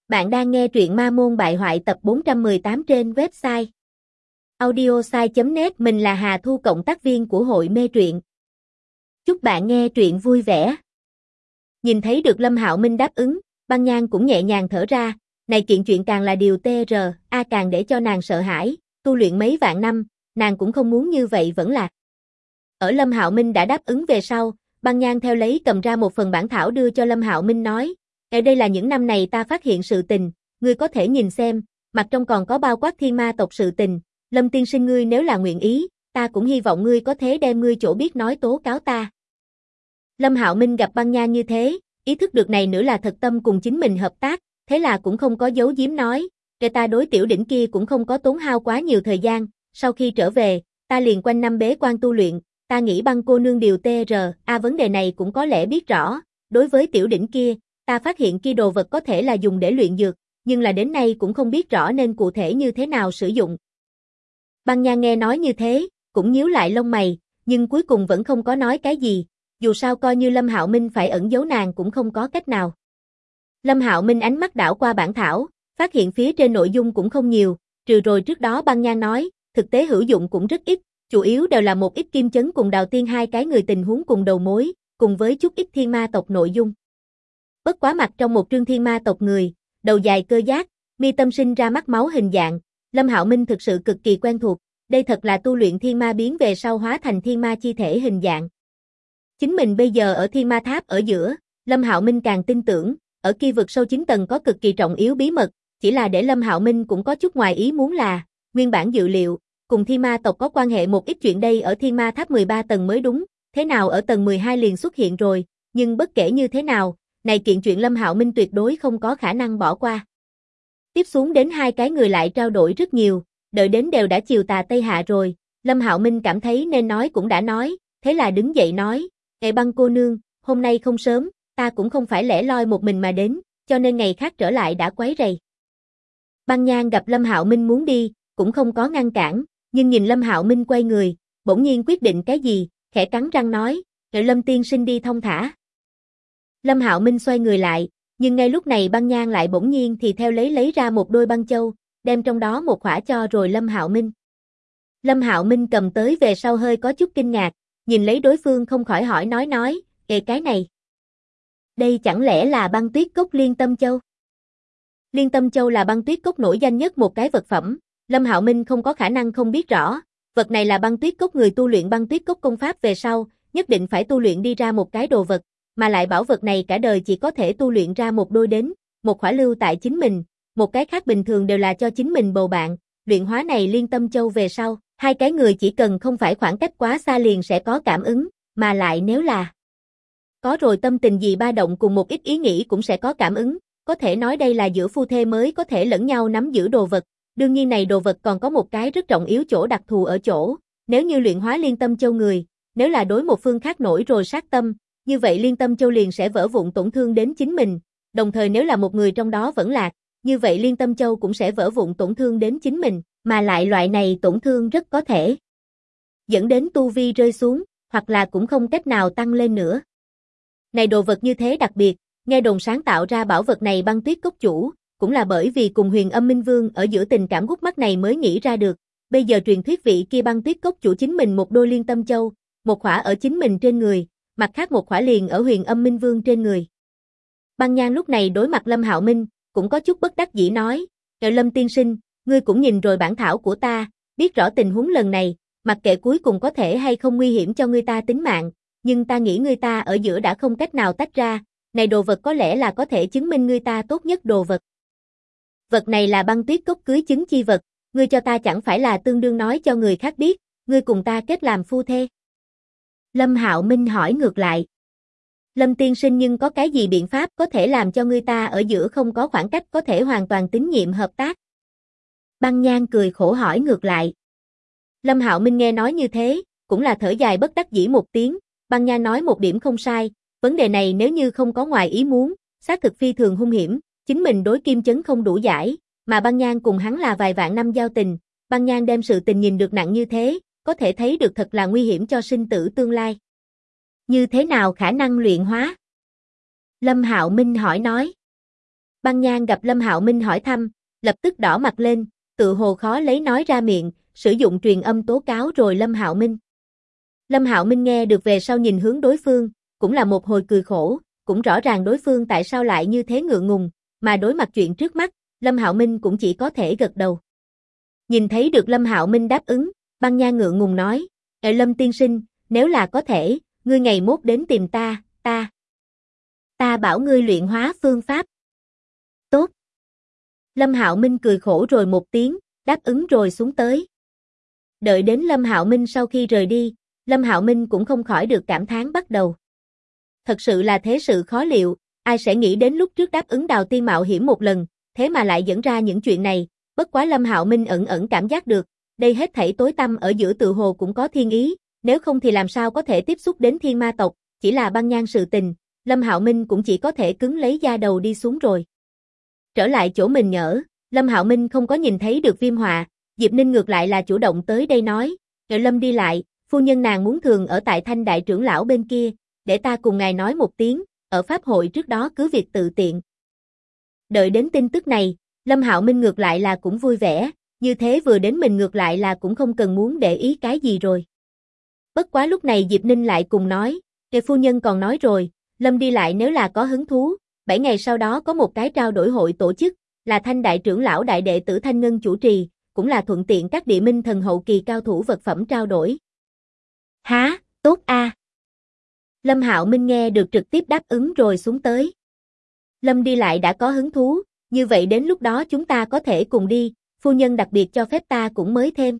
Bạn đang nghe truyện Ma Môn Bại Hoại tập 418 trên website audiosai.net. Mình là Hà Thu, cộng tác viên của hội mê truyện. Chúc bạn nghe truyện vui vẻ. Nhìn thấy được Lâm Hạo Minh đáp ứng, Băng Nhan cũng nhẹ nhàng thở ra. Này kiện chuyện càng là điều càng để cho nàng sợ hãi. Tu luyện mấy vạn năm, nàng cũng không muốn như vậy vẫn là. Ở Lâm Hạo Minh đã đáp ứng về sau, Băng Nhan theo lấy cầm ra một phần bản thảo đưa cho Lâm Hạo Minh nói: ở đây là những năm này ta phát hiện sự tình, ngươi có thể nhìn xem, mặt trong còn có bao quát thiên ma tộc sự tình. Lâm tiên sinh, ngươi nếu là nguyện ý, ta cũng hy vọng ngươi có thể đem ngươi chỗ biết nói tố cáo ta. Lâm Hạo Minh gặp Băng Nhan như thế, ý thức được này nữa là thật tâm cùng chính mình hợp tác, thế là cũng không có giấu giếm nói: để ta đối tiểu đỉnh kia cũng không có tốn hao quá nhiều thời gian, sau khi trở về, ta liền quanh năm bế quan tu luyện, ta nghĩ Băng cô nương điều vấn đề này cũng có lẽ biết rõ. Đối với tiểu đỉnh kia, ta phát hiện kia đồ vật có thể là dùng để luyện dược, nhưng là đến nay cũng không biết rõ nên cụ thể như thế nào sử dụng. Băng Nhan nghe nói như thế, cũng nhíu lại lông mày, nhưng cuối cùng vẫn không có nói cái gì, dù sao coi như Lâm Hạo Minh phải ẩn giấu nàng cũng không có cách nào. Lâm Hạo Minh ánh mắt đảo qua bản thảo, phát hiện phía trên nội dung cũng không nhiều, trừ rồi trước đó Băng Nhan nói, thực tế hữu dụng cũng rất ít, chủ yếu đều là một ít Kim Chấn cùng Đào Tiên hai cái người tình huống cùng đầu mối, cùng với chút ít thiên ma tộc nội dung. Bất quá mặt trong một trương thiên ma tộc người, đầu dài cơ giác, mi tâm sinh ra mắt máu hình dạng, Lâm Hạo Minh thực sự cực kỳ quen thuộc, đây thật là tu luyện thiên ma biến về sau hóa thành thiên ma chi thể hình dạng. Chính mình bây giờ ở thiên ma tháp ở giữa, Lâm Hạo Minh càng tin tưởng, ở kia vực sâu 9 tầng có cực kỳ trọng yếu bí mật, chỉ là để Lâm Hạo Minh cũng có chút ngoài ý muốn là, nguyên bản dự liệu, cùng thiên ma tộc có quan hệ một ít chuyện đây ở thiên ma tháp 13 tầng mới đúng, thế nào ở tầng 12 liền xuất hiện rồi, nhưng bất kể như thế nào, này kiện chuyện Lâm Hạo Minh tuyệt đối không có khả năng bỏ qua. Tiếp xuống đến hai cái người lại trao đổi rất nhiều, đợi đến đều đã chiều tà Tây Hạ rồi, Lâm Hạo Minh cảm thấy nên nói cũng đã nói, thế là đứng dậy nói: Băng cô nương, hôm nay không sớm, ta cũng không phải lẻ loi một mình mà đến, cho nên ngày khác trở lại đã quấy rầy. Băng Nhan gặp Lâm Hạo Minh muốn đi, cũng không có ngăn cản, nhưng nhìn Lâm Hạo Minh quay người, bỗng nhiên quyết định cái gì, khẽ cắn răng nói: Lâm tiên sinh đi thong thả. Lâm Hạo Minh xoay người lại, nhưng ngay lúc này Băng Nhan lại bỗng nhiên thì theo lấy ra một đôi băng châu, đem trong đó một khỏa cho rồi Lâm Hạo Minh. Lâm Hạo Minh cầm tới về sau hơi có chút kinh ngạc, nhìn lấy đối phương không khỏi hỏi nói, cái này. Đây chẳng lẽ là băng tuyết cốc Liên Tâm Châu? Liên Tâm Châu là băng tuyết cốc nổi danh nhất một cái vật phẩm, Lâm Hạo Minh không có khả năng không biết rõ, vật này là băng tuyết cốc người tu luyện băng tuyết cốc công pháp về sau, nhất định phải tu luyện đi ra một cái đồ vật. Mà lại bảo vật này cả đời chỉ có thể tu luyện ra một đôi đến, một khỏa lưu tại chính mình, một cái khác bình thường đều là cho chính mình bầu bạn, luyện hóa này Liên Tâm Châu về sau, hai cái người chỉ cần không phải khoảng cách quá xa liền sẽ có cảm ứng, mà lại nếu là có rồi tâm tình gì ba động cùng một ít ý nghĩ cũng sẽ có cảm ứng, có thể nói đây là giữa phu thê mới có thể lẫn nhau nắm giữ đồ vật, đương nhiên này đồ vật còn có một cái rất trọng yếu chỗ đặc thù ở chỗ, nếu như luyện hóa Liên Tâm Châu người, nếu là đối một phương khác nổi rồi sát tâm, như vậy Liên Tâm Châu liền sẽ vỡ vụn tổn thương đến chính mình, đồng thời nếu là một người trong đó vẫn lạc, như vậy Liên Tâm Châu cũng sẽ vỡ vụn tổn thương đến chính mình, mà lại loại này tổn thương rất có thể dẫn đến tu vi rơi xuống, hoặc là cũng không cách nào tăng lên nữa. Này đồ vật như thế đặc biệt, nghe đồn sáng tạo ra bảo vật này băng tuyết cốc chủ, cũng là bởi vì cùng Huyền Âm Minh Vương ở giữa tình cảm gút mắt này mới nghĩ ra được, bây giờ truyền thuyết vị kia băng tuyết cốc chủ chính mình một đôi Liên Tâm Châu, một khỏa ở chính mình trên người, mặt khác một khỏa liền ở Huyền Âm Minh Vương trên người. Băng Nhan lúc này đối mặt Lâm Hạo Minh, cũng có chút bất đắc dĩ nói: Lâm tiên sinh, ngươi cũng nhìn rồi bản thảo của ta, biết rõ tình huống lần này, mặc kệ cuối cùng có thể hay không nguy hiểm cho ngươi ta tính mạng, nhưng ta nghĩ ngươi ta ở giữa đã không cách nào tách ra, này đồ vật có lẽ là có thể chứng minh ngươi ta tốt nhất đồ vật. Vật này là băng tuyết cốc cưới chứng chi vật, ngươi cho ta chẳng phải là tương đương nói cho người khác biết, ngươi cùng ta kết làm phu thê. Lâm Hạo Minh hỏi ngược lại: Lâm tiên sinh, nhưng có cái gì biện pháp có thể làm cho người ta ở giữa không có khoảng cách có thể hoàn toàn tín nhiệm hợp tác? Băng Nhan cười khổ hỏi ngược lại. Lâm Hạo Minh nghe nói như thế, cũng là thở dài bất đắc dĩ một tiếng, Băng Nhan nói một điểm không sai, vấn đề này nếu như không có ngoài ý muốn, xác thực phi thường hung hiểm, chính mình đối Kim Chấn không đủ giải, mà Băng Nhan cùng hắn là vài vạn năm giao tình, Băng Nhan đem sự tình nhìn được nặng như thế, có thể thấy được thật là nguy hiểm cho sinh tử tương lai. Như thế nào khả năng luyện hóa? Lâm Hạo Minh hỏi nói. Băng Nhan gặp Lâm Hạo Minh hỏi thăm, lập tức đỏ mặt lên, tự hồ khó lấy nói ra miệng, sử dụng truyền âm tố cáo rồi Lâm Hạo Minh. Lâm Hạo Minh nghe được về sau nhìn hướng đối phương, cũng là một hồi cười khổ, cũng rõ ràng đối phương tại sao lại như thế ngượng ngùng, mà đối mặt chuyện trước mắt, Lâm Hạo Minh cũng chỉ có thể gật đầu. Nhìn thấy được Lâm Hạo Minh đáp ứng, Băng Nhan ngượng ngùng nói, Lâm tiên sinh, nếu là có thể, ngươi ngày mốt đến tìm ta, ta bảo ngươi luyện hóa phương pháp. Tốt. Lâm Hạo Minh cười khổ rồi một tiếng, đáp ứng rồi xuống tới. Đợi đến Lâm Hạo Minh sau khi rời đi, Lâm Hạo Minh cũng không khỏi được cảm thán bắt đầu. Thật sự là thế sự khó liệu, ai sẽ nghĩ đến lúc trước đáp ứng Đào Tiên mạo hiểm một lần, thế mà lại dẫn ra những chuyện này, bất quá Lâm Hạo Minh ẩn ẩn cảm giác được, đây hết thảy tối tăm ở giữa tự hồ cũng có thiên ý, nếu không thì làm sao có thể tiếp xúc đến thiên ma tộc, chỉ là Băng Nhan sự tình, Lâm Hạo Minh cũng chỉ có thể cứng lấy da đầu đi xuống rồi. Trở lại chỗ mình nhỡ, Lâm Hạo Minh không có nhìn thấy được Viêm Họa, Diệp Ninh ngược lại là chủ động tới đây nói, Lâm đi lại, phu nhân nàng muốn thường ở tại Thanh đại trưởng lão bên kia, để ta cùng ngài nói một tiếng, ở pháp hội trước đó cứ việc tự tiện. Đợi đến tin tức này, Lâm Hạo Minh ngược lại là cũng vui vẻ, như thế vừa đến mình ngược lại là cũng không cần muốn để ý cái gì rồi. Bất quá lúc này Diệp Ninh lại cùng nói, phu nhân còn nói rồi, Lâm đi lại nếu là có hứng thú, 7 ngày sau đó có một cái trao đổi hội tổ chức, là Thanh đại trưởng lão đại đệ tử Thanh Ngân chủ trì, cũng là thuận tiện các địa minh thần hậu kỳ cao thủ vật phẩm trao đổi. Há, tốt a. Lâm Hạo Minh nghe được trực tiếp đáp ứng rồi xuống tới. Lâm đi lại đã có hứng thú, như vậy đến lúc đó chúng ta có thể cùng đi, phu nhân đặc biệt cho phép ta cũng mới thêm.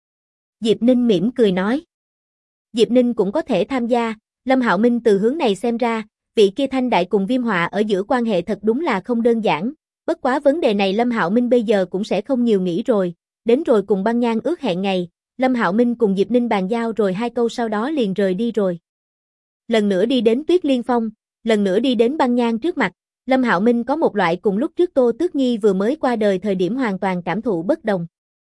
Diệp Ninh mỉm cười nói. Diệp Ninh cũng có thể tham gia, Lâm Hạo Minh từ hướng này xem ra, vị kia Thanh đại cùng Viêm Họa ở giữa quan hệ thật đúng là không đơn giản, bất quá vấn đề này Lâm Hạo Minh bây giờ cũng sẽ không nhiều nghĩ rồi, đến rồi cùng Băng Nhan ước hẹn ngày, Lâm Hạo Minh cùng Diệp Ninh bàn giao rồi 2 câu sau đó liền rời đi rồi. Lần nữa đi đến Tuyết Liên Phong, lần nữa đi đến Băng Nhan trước mặt, Lâm Hạo Minh có một loại cùng lúc trước Tô Tước Nhi vừa mới qua đời thời điểm hoàn toàn cảm thụ bất đồng.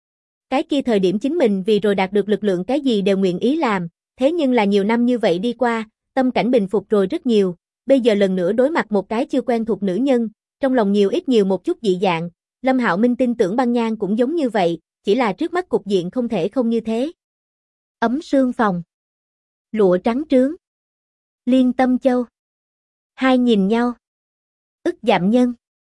Cái kia thời điểm chính mình vì rồi đạt được lực lượng cái gì đều nguyện ý làm, thế nhưng là nhiều năm như vậy đi qua, tâm cảnh bình phục rồi rất nhiều, bây giờ lần nữa đối mặt một cái chưa quen thuộc nữ nhân, trong lòng nhiều ít nhiều một chút dị dạng, Lâm Hạo Minh tin tưởng Băng Nhan cũng giống như vậy, chỉ là trước mắt cục diện không thể không như thế. Ấm sương phòng. Lụa trắng trướng. Liên Tâm Châu. Hai nhìn nhau. Ức dặm nhân.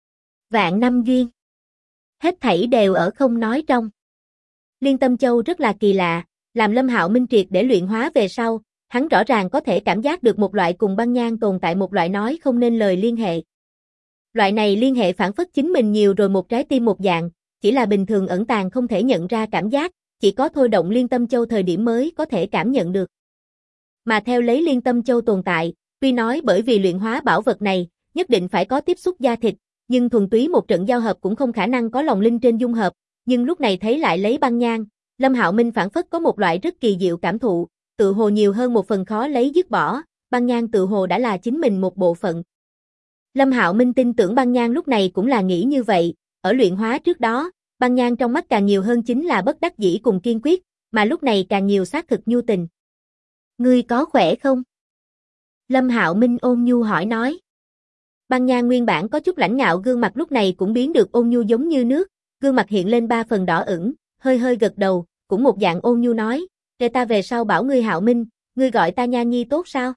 Vạn năm duyên. Hết thảy đều ở không nói trong. Liên Tâm Châu rất là kỳ lạ, làm Lâm Hạo Minh triệt để luyện hóa về sau, hắn rõ ràng có thể cảm giác được một loại cùng Băng Nhan tồn tại một loại nói không nên lời liên hệ. Loại này liên hệ phản phất chính mình nhiều rồi một trái tim một dạng, chỉ là bình thường ẩn tàng không thể nhận ra cảm giác, chỉ có thôi động Liên Tâm Châu thời điểm mới có thể cảm nhận được. Mà theo lấy Liên Tâm Châu tồn tại, tuy nói bởi vì luyện hóa bảo vật này, nhất định phải có tiếp xúc da thịt, nhưng thuần túy một trận giao hợp cũng không khả năng có lòng linh trên dung hợp, nhưng lúc này thấy lại lấy Băng Nhan, Lâm Hạo Minh phản phất có một loại rất kỳ diệu cảm thụ, tự hồ nhiều hơn một phần khó lấy dứt bỏ, Băng Nhan tự hồ đã là chính mình một bộ phận. Lâm Hạo Minh tin tưởng Băng Nhan lúc này cũng là nghĩ như vậy, ở luyện hóa trước đó, Băng Nhan trong mắt càng nhiều hơn chính là bất đắc dĩ cùng kiên quyết, mà lúc này càng nhiều xác thực nhu tình. Ngươi có khỏe không? Lâm Hạo Minh ôn nhu hỏi nói. Băng Nhan nguyên bản có chút lãnh ngạo gương mặt lúc này cũng biến được ôn nhu giống như nước, gương mặt hiện lên 3 phần đỏ ửng, hơi hơi gật đầu, cũng một dạng ôn nhu nói, để ta về sau bảo ngươi Hạo Minh, ngươi gọi ta Nha Nhi tốt sao?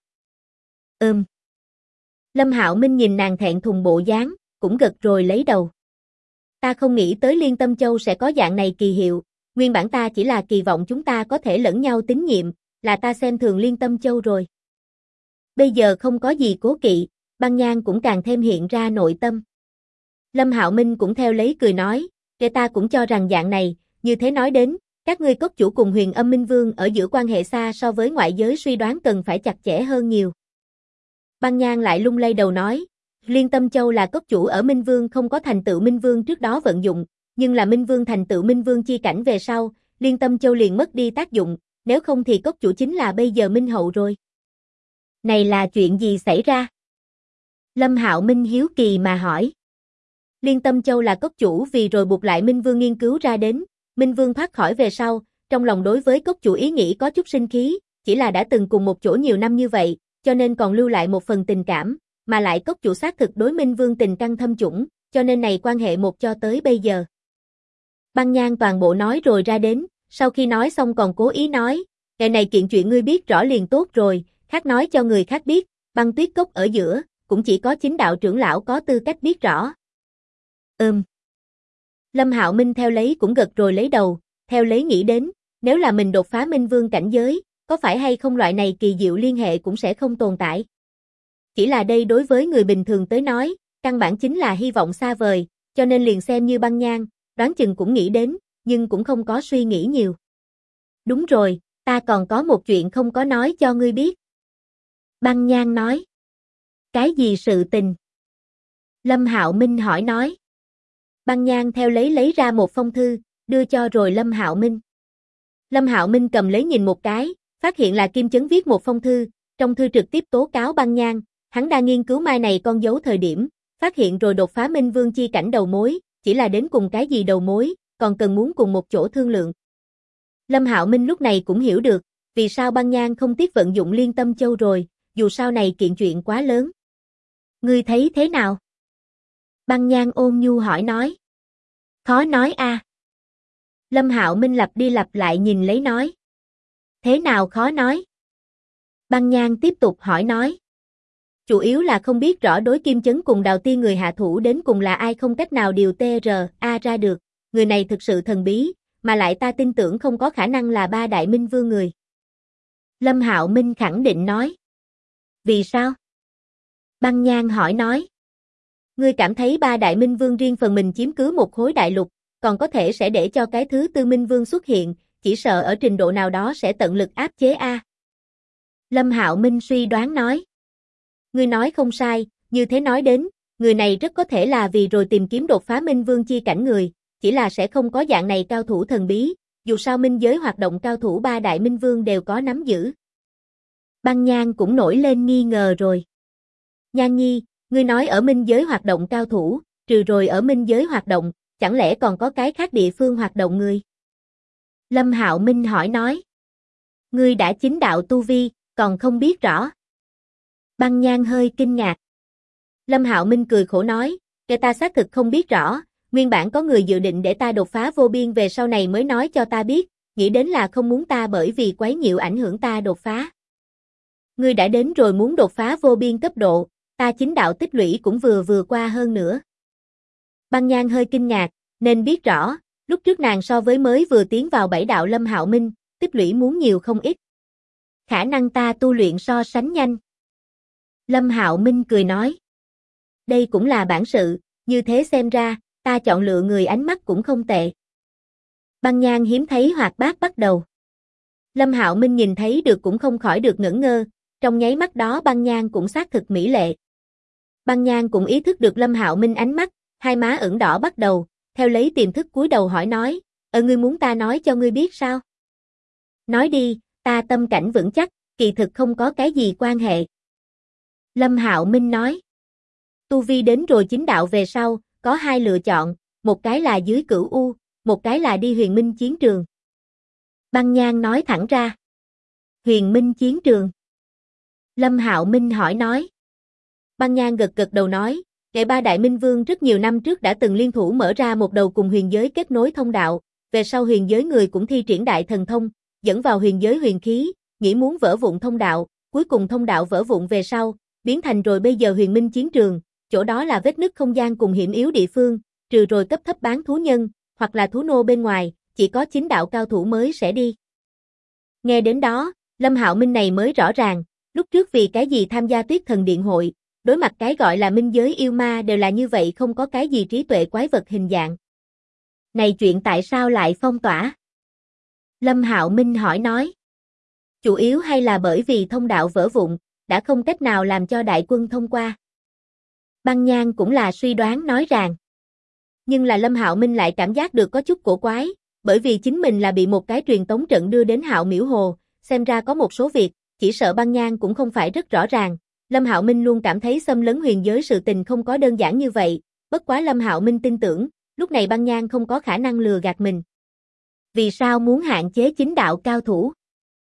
Lâm Hạo Minh nhìn nàng thẹn thùng bộ dáng, cũng gật rồi lấy đầu. Ta không nghĩ tới Liên Tâm Châu sẽ có dạng này kỳ hiệu, nguyên bản ta chỉ là kỳ vọng chúng ta có thể lẫn nhau tín nhiệm, là ta xem thường Liên Tâm Châu rồi. Bây giờ không có gì cố kỵ, Băng Nhan cũng càng thêm hiện ra nội tâm. Lâm Hạo Minh cũng theo lấy cười nói, để ta cũng cho rằng dạng này, như thế nói đến, các ngươi cốc chủ cùng Huyền Âm Minh Vương ở giữa quan hệ xa so với ngoại giới suy đoán cần phải chặt chẽ hơn nhiều. Băng Nhan lại lung lay đầu nói, Liên Tâm Châu là cốc chủ ở Minh Vương không có thành tựu Minh Vương trước đó vận dụng, nhưng là Minh Vương thành tựu Minh Vương chi cảnh về sau, Liên Tâm Châu liền mất đi tác dụng, nếu không thì cốc chủ chính là bây giờ Minh Hậu rồi. Này là chuyện gì xảy ra? Lâm Hạo Minh hiếu kỳ mà hỏi. Liên Tâm Châu là cốc chủ vì rồi buộc lại Minh Vương nghiên cứu ra đến, Minh Vương thoát khỏi về sau, trong lòng đối với cốc chủ ý nghĩ có chút sinh khí, chỉ là đã từng cùng một chỗ nhiều năm như vậy, cho nên còn lưu lại một phần tình cảm, mà lại cốc chủ xác thực đối Minh Vương tình căng thâm chủng, cho nên này quan hệ một cho tới bây giờ. Băng Nhan toàn bộ nói rồi ra đến, sau khi nói xong còn cố ý nói, cái này kiện chuyện ngươi biết rõ liền tốt rồi, khác nói cho người khác biết, Băng Tuyết Cốc ở giữa, cũng chỉ có chính đạo trưởng lão có tư cách biết rõ. Lâm Hạo Minh theo lấy cũng gật rồi lấy đầu, theo lấy nghĩ đến, nếu là mình đột phá Minh Vương cảnh giới, có phải hay không loại này kỳ diệu liên hệ cũng sẽ không tồn tại. Chỉ là đây đối với người bình thường tới nói, căn bản chính là hy vọng xa vời, cho nên liền xem như Băng Nhan, đoán chừng cũng nghĩ đến, nhưng cũng không có suy nghĩ nhiều. Đúng rồi, ta còn có một chuyện không có nói cho ngươi biết. Băng Nhan nói. Cái gì sự tình? Lâm Hạo Minh hỏi nói. Băng Nhan theo lấy ra một phong thư, đưa cho rồi Lâm Hạo Minh. Lâm Hạo Minh cầm lấy nhìn một cái, phát hiện là Kim Chấn viết một phong thư, trong thư trực tiếp tố cáo Băng Nhan, hắn đang nghiên cứu mai này con dấu thời điểm, phát hiện rồi đột phá Minh Vương chi cảnh đầu mối, chỉ là đến cùng cái gì đầu mối, còn cần muốn cùng một chỗ thương lượng. Lâm Hạo Minh lúc này cũng hiểu được, vì sao Băng Nhan không tiếc vận dụng Liên Tâm Châu rồi, dù sao này kiện chuyện quá lớn. Ngươi thấy thế nào? Băng Nhan ôn nhu hỏi nói. Khó nói a. Lâm Hạo Minh lặp đi lặp lại nhìn lấy nói. Thế nào khó nói? Băng Nhan tiếp tục hỏi nói. Chủ yếu là không biết rõ đối Kim Chấn cùng Đào Tiên người hạ thủ đến cùng là ai, không cách nào điều TRA ra được, người này thực sự thần bí, mà lại ta tin tưởng không có khả năng là ba đại minh vương người. Lâm Hạo Minh khẳng định nói. Vì sao? Băng Nhan hỏi nói. Ngươi cảm thấy ba đại minh vương riêng phần mình chiếm cứ một khối đại lục, còn có thể sẽ để cho cái thứ tư minh vương xuất hiện, chỉ sợ ở trình độ nào đó sẽ tận lực áp chế a. Lâm Hạo Minh suy đoán nói. Ngươi nói không sai, như thế nói đến, người này rất có thể là vì rồi tìm kiếm đột phá minh vương chi cảnh người, chỉ là sẽ không có dạng này cao thủ thần bí, dù sao minh giới hoạt động cao thủ ba đại minh vương đều có nắm giữ. Băng Nhan cũng nổi lên nghi ngờ rồi. Nhan Nhi, ngươi nói ở minh giới hoạt động cao thủ, trừ rồi ở minh giới hoạt động, chẳng lẽ còn có cái khác địa phương hoạt động người? Lâm Hạo Minh hỏi nói. Ngươi đã chính đạo tu vi, còn không biết rõ. Băng Nhan hơi kinh ngạc. Lâm Hạo Minh cười khổ nói, cái ta xác thực không biết rõ, nguyên bản có người dự định để ta đột phá vô biên về sau này mới nói cho ta biết, nghĩ đến là không muốn ta bởi vì quấy nhiễu ảnh hưởng ta đột phá. Ngươi đã đến rồi muốn đột phá vô biên cấp độ, ta chính đạo tích lũy cũng vừa qua hơn nữa. Băng Nhan hơi kinh ngạc, nên biết rõ, lúc trước nàng so với mới vừa tiến vào bảy đạo Lâm Hạo Minh, tích lũy muốn nhiều không ít. Khả năng ta tu luyện so sánh nhanh. Lâm Hạo Minh cười nói. Đây cũng là bản sự, như thế xem ra, ta chọn lựa người ánh mắt cũng không tệ. Băng Nhan hiếm thấy hoạt bát bắt đầu. Lâm Hạo Minh nhìn thấy được cũng không khỏi được ngẩn ngơ, trong nháy mắt đó Băng Nhan cũng xác thực mỹ lệ. Băng Nhan cũng ý thức được Lâm Hạo Minh ánh mắt, hai má ửng đỏ bắt đầu, theo lấy tiềm thức cúi đầu hỏi nói, ngươi muốn ta nói cho ngươi biết sao? Nói đi, ta tâm cảnh vững chắc, kỳ thực không có cái gì quan hệ. Lâm Hạo Minh nói, tu vi đến rồi chính đạo về sau, có hai lựa chọn, một cái là dưới Cửu U, một cái là đi Huyền Minh chiến trường. Băng Nhan nói thẳng ra. Huyền Minh chiến trường. Lâm Hạo Minh hỏi nói. Băng Nhan gật gật đầu nói, ngày ba đại minh vương rất nhiều năm trước đã từng liên thủ mở ra một đầu cùng huyền giới kết nối thông đạo, về sau huyền giới người cũng thi triển đại thần thông, dẫn vào huyền giới huyền khí, nghĩ muốn vỡ vụn thông đạo, cuối cùng thông đạo vỡ vụn về sau, biến thành rồi bây giờ Huyền Minh chiến trường, chỗ đó là vết nứt không gian cùng hiểm yếu địa phương, trừ rồi cấp thấp bán thú nhân, hoặc là thú nô bên ngoài, chỉ có chính đạo cao thủ mới sẽ đi. Nghe đến đó, Lâm Hạo Minh này mới rõ ràng, lúc trước vì cái gì tham gia Tuyết Thần Điện hội, đối mặt cái gọi là minh giới yêu ma đều là như vậy, không có cái gì trí tuệ quái vật hình dạng. Này chuyện tại sao lại phong tỏa? Lâm Hạo Minh hỏi nói. Chủ yếu hay là bởi vì thông đạo vỡ vụn, đã không cách nào làm cho đại quân thông qua. Băng Nhan cũng là suy đoán nói rằng. Nhưng là Lâm Hạo Minh lại cảm giác được có chút cổ quái, bởi vì chính mình là bị một cái truyền tống trận đưa đến Hạo Miễu Hồ, xem ra có một số việc, chỉ sợ Băng Nhan cũng không phải rất rõ ràng. Lâm Hạo Minh luôn cảm thấy xâm lấn huyền giới sự tình không có đơn giản như vậy, bất quá Lâm Hạo Minh tin tưởng, lúc này Băng Nhan không có khả năng lừa gạt mình. Vì sao muốn hạn chế chính đạo cao thủ?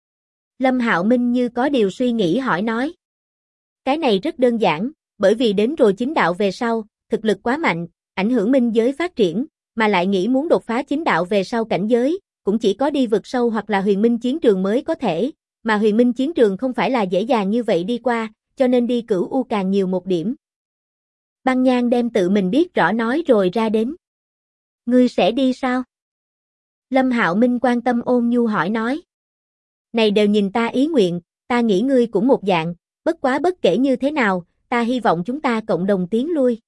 Lâm Hạo Minh như có điều suy nghĩ hỏi nói. Cái này rất đơn giản, bởi vì đến rồi chính đạo về sau, thực lực quá mạnh, ảnh hưởng minh giới phát triển, mà lại nghĩ muốn đột phá chính đạo về sau cảnh giới, cũng chỉ có đi vực sâu hoặc là huyền minh chiến trường mới có thể, mà huyền minh chiến trường không phải là dễ dàng như vậy đi qua, cho nên đi Cửu U càng nhiều một điểm. Băng Nhan đem tự mình biết rõ nói rồi ra đến. Ngươi sẽ đi sao? Lâm Hạo Minh quan tâm ôn nhu hỏi nói. Này đều nhìn ta ý nguyện, ta nghĩ ngươi cũng một dạng, bất quá bất kể như thế nào, ta hy vọng chúng ta cộng đồng tiến lui.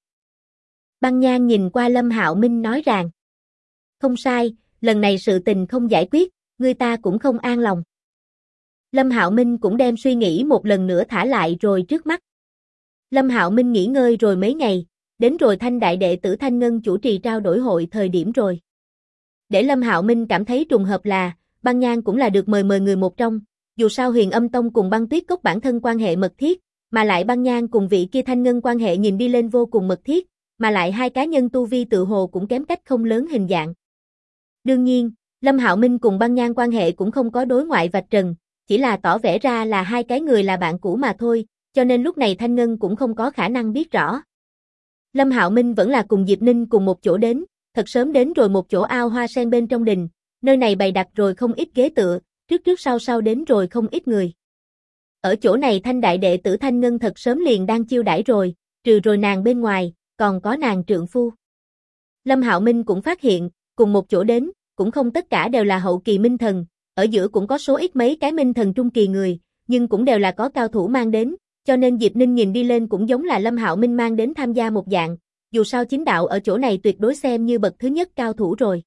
Băng Nhan nhìn qua Lâm Hạo Minh nói rằng. Không sai, lần này sự tình không giải quyết, ngươi ta cũng không an lòng. Lâm Hạo Minh cũng đem suy nghĩ một lần nữa thả lại rồi trước mắt. Lâm Hạo Minh nghỉ ngơi rồi mấy ngày, đến rồi Thanh đại đệ tử Thanh Ngân chủ trì trao đổi hội thời điểm rồi. Để Lâm Hạo Minh cảm thấy trùng hợp là, Băng Nhan cũng là được mời người một trong, dù sao Huyền Âm Tông cùng Băng Tuyết Cốc bản thân quan hệ mật thiết, mà lại Băng Nhan cùng vị kia Thanh Ngân quan hệ nhìn đi lên vô cùng mật thiết, mà lại hai cá nhân tu vi tự hồ cũng kém cách không lớn hình dạng. Đương nhiên, Lâm Hạo Minh cùng Băng Nhan quan hệ cũng không có đối ngoại vạch trần, chỉ là tỏ vẻ ra là hai cái người là bạn cũ mà thôi, cho nên lúc này Thanh Ngân cũng không có khả năng biết rõ. Lâm Hạo Minh vẫn là cùng Diệp Ninh cùng một chỗ đến, thật sớm đến rồi một chỗ ao hoa sen bên trong đình, nơi này bày đặt rồi không ít ghế tựa, trước sau đến rồi không ít người. Ở chỗ này Thanh đại đệ tử Thanh Ngân thật sớm liền đang chiêu đãi rồi, trừ rồi nàng bên ngoài, còn có nàng trượng phu. Lâm Hạo Minh cũng phát hiện, cùng một chỗ đến, cũng không tất cả đều là hậu kỳ minh thần, ở giữa cũng có số ít mấy cái minh thần trung kỳ người, nhưng cũng đều là có cao thủ mang đến, cho nên Diệp Ninh nhìn đi lên cũng giống là Lâm Hạo Minh mang đến tham gia một dạng, dù sao chính đạo ở chỗ này tuyệt đối xem như bậc thứ nhất cao thủ rồi.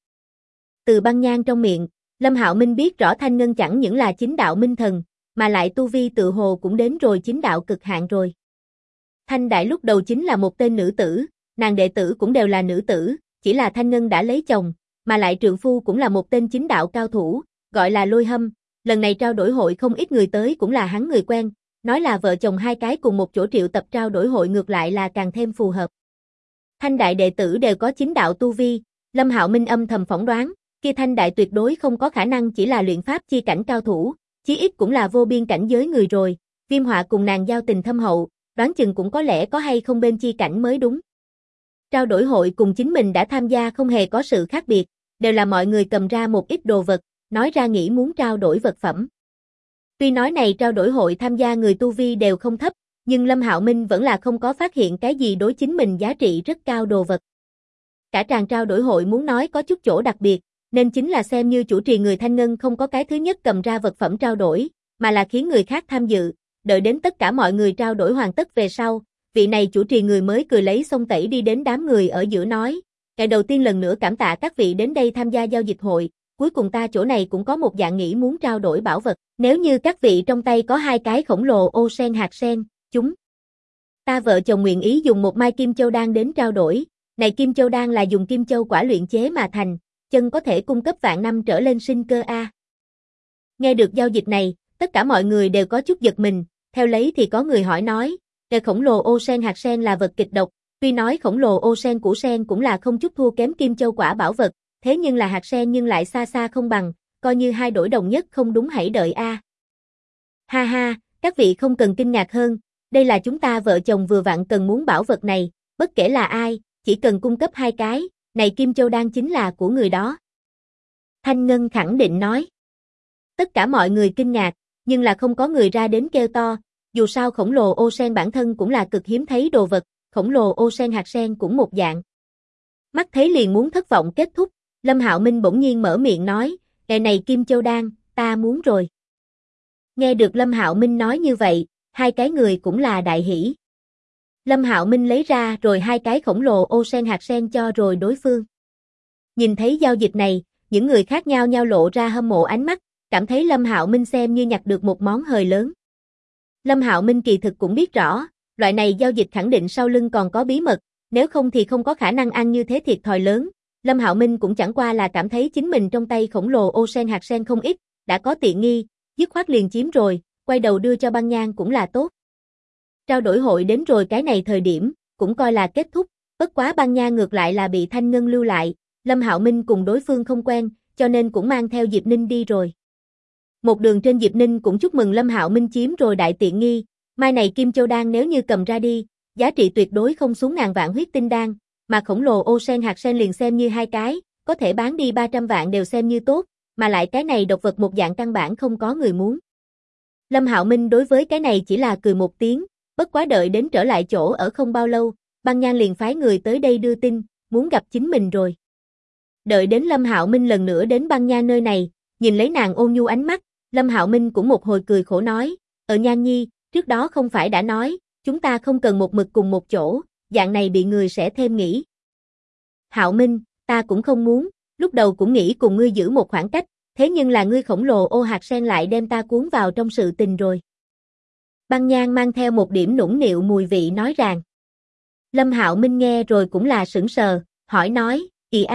Từ Băng Nhan trong miệng, Lâm Hạo Minh biết rõ Thanh Ngân chẳng những là chính đạo minh thần, mà lại tu vi tự hồ cũng đến rồi chính đạo cực hạn rồi. Thanh đại lúc đầu chính là một tên nữ tử, nàng đệ tử cũng đều là nữ tử, chỉ là Thanh Ngân đã lấy chồng, mà lại trượng phu cũng là một tên chính đạo cao thủ, gọi là Lôi Hâm, lần này trao đổi hội không ít người tới cũng là hắn người quen, nói là vợ chồng hai cái cùng một chỗ triệu tập trao đổi hội ngược lại là càng thêm phù hợp. Thanh đại đệ tử đều có chính đạo tu vi, Lâm Hạo Minh âm thầm phỏng đoán, kia Thanh đại tuyệt đối không có khả năng chỉ là luyện pháp chi cảnh cao thủ, chí ít cũng là vô biên cảnh giới người rồi, Viêm Họa cùng nàng giao tình thâm hậu, đoán chừng cũng có lẽ có hay không bên chi cảnh mới đúng. Trao đổi hội cùng chính mình đã tham gia không hề có sự khác biệt, đều là mọi người cầm ra một ít đồ vật, nói ra nghĩ muốn trao đổi vật phẩm. Tuy nói này trao đổi hội tham gia người tu vi đều không thấp, nhưng Lâm Hạo Minh vẫn là không có phát hiện cái gì đối chính mình giá trị rất cao đồ vật. Cả tràng trao đổi hội muốn nói có chút chỗ đặc biệt, nên chính là xem như chủ trì người Thanh Ngân không có cái thứ nhất cầm ra vật phẩm trao đổi, mà là khiến người khác tham dự, đợi đến tất cả mọi người trao đổi hoàn tất về sau, vị này chủ trì người mới cười lấy xông tẩy đi đến đám người ở giữa nói, ngày đầu tiên lần nữa cảm tạ các vị đến đây tham gia giao dịch hội, cuối cùng ta chỗ này cũng có một dạng nghĩ muốn trao đổi bảo vật, nếu như các vị trong tay có hai cái khổng lồ ô sen hạt sen, chúng ta vợ chồng nguyện ý dùng một mai kim châu đan đến trao đổi, này kim châu đan là dùng kim châu quả luyện chế mà thành, chân có thể cung cấp vạn năm trở lên sinh cơ a. Nghe được giao dịch này, tất cả mọi người đều có chút giật mình, theo lấy thì có người hỏi nói, cái khổng lồ ô sen hạt sen là vật kịch độc, tuy nói khổng lồ ô sen củ sen cũng là không chút thua kém kim châu quả bảo vật, thế nhưng là hạt sen nhưng lại xa xa không bằng, coi như hai đổi đồng nhất không đúng hãy đợi a. Ha ha, các vị không cần kinh ngạc hơn, đây là chúng ta vợ chồng vừa vặn cần muốn bảo vật này, bất kể là ai, chỉ cần cung cấp hai cái, này kim châu đan chính là của người đó. Thanh Ngân khẳng định nói. Tất cả mọi người kinh ngạc, nhưng là không có người ra đến kêu to, dù sao khổng lồ ô sen bản thân cũng là cực hiếm thấy đồ vật, khổng lồ ô sen hạt sen cũng một dạng. Mắt thấy liền muốn thất vọng kết thúc, Lâm Hạo Minh bỗng nhiên mở miệng nói, ngày này kim châu đan, ta muốn rồi. Nghe được Lâm Hạo Minh nói như vậy, hai cái người cũng là đại hỉ. Lâm Hạo Minh lấy ra rồi hai cái khổng lồ ô sen hạt sen cho rồi đối phương. Nhìn thấy giao dịch này, những người khác nhau nhau lộ ra hâm mộ ánh mắt, cảm thấy Lâm Hạo Minh xem như nhặt được một món hời lớn. Lâm Hạo Minh kỳ thực cũng biết rõ, loại này giao dịch khẳng định sau lưng còn có bí mật, nếu không thì không có khả năng ăn như thế thiệt thòi lớn. Lâm Hạo Minh cũng chẳng qua là cảm thấy chính mình trong tay khổng lồ ô sen hạt sen không ít, đã có tiện nghi, dứt khoát liền chiếm rồi, quay đầu đưa cho Băng Nhan cũng là tốt. Trao đổi hội đến rồi cái này thời điểm, cũng coi là kết thúc, bất quá Băng Nhan ngược lại là bị Thanh Ngân lưu lại, Lâm Hạo Minh cùng đối phương không quen, cho nên cũng mang theo Diệp Ninh đi rồi. Một đường trên Diệp Ninh cũng chúc mừng Lâm Hạo Minh chiếm rồi đại tiện nghi, mai này Kim Châu Đan nếu như cầm ra đi, giá trị tuyệt đối không xuống ngàn vạn huyết tinh đan, mà khổng lồ ô sen hạt sen liền xem như 2 cái, có thể bán đi 300 vạn đều xem như tốt, mà lại cái này độc vật một dạng căn bản không có người muốn. Lâm Hạo Minh đối với cái này chỉ là cười một tiếng, bất quá đợi đến trở lại chỗ ở không bao lâu, Băng Nhan liền phái người tới đây đưa tin, muốn gặp chính mình rồi. Đợi đến Lâm Hạo Minh lần nữa đến Băng Nhan nơi này, nhìn lấy nàng ôn nhu ánh mắt, Lâm Hạo Minh cũng một hồi cười khổ nói, Nhan Nhi, trước đó không phải đã nói, chúng ta không cần một mực cùng một chỗ, dạng này bị người sẽ thêm nghĩ. Hạo Minh, ta cũng không muốn, lúc đầu cũng nghĩ cùng ngươi giữ một khoảng cách, thế nhưng là ngươi khổng lồ ô hạt sen lại đem ta cuốn vào trong sự tình rồi. Băng Nhan mang theo một điểm nũng nịu mùi vị nói rằng. Lâm Hạo Minh nghe rồi cũng là sững sờ, hỏi nói,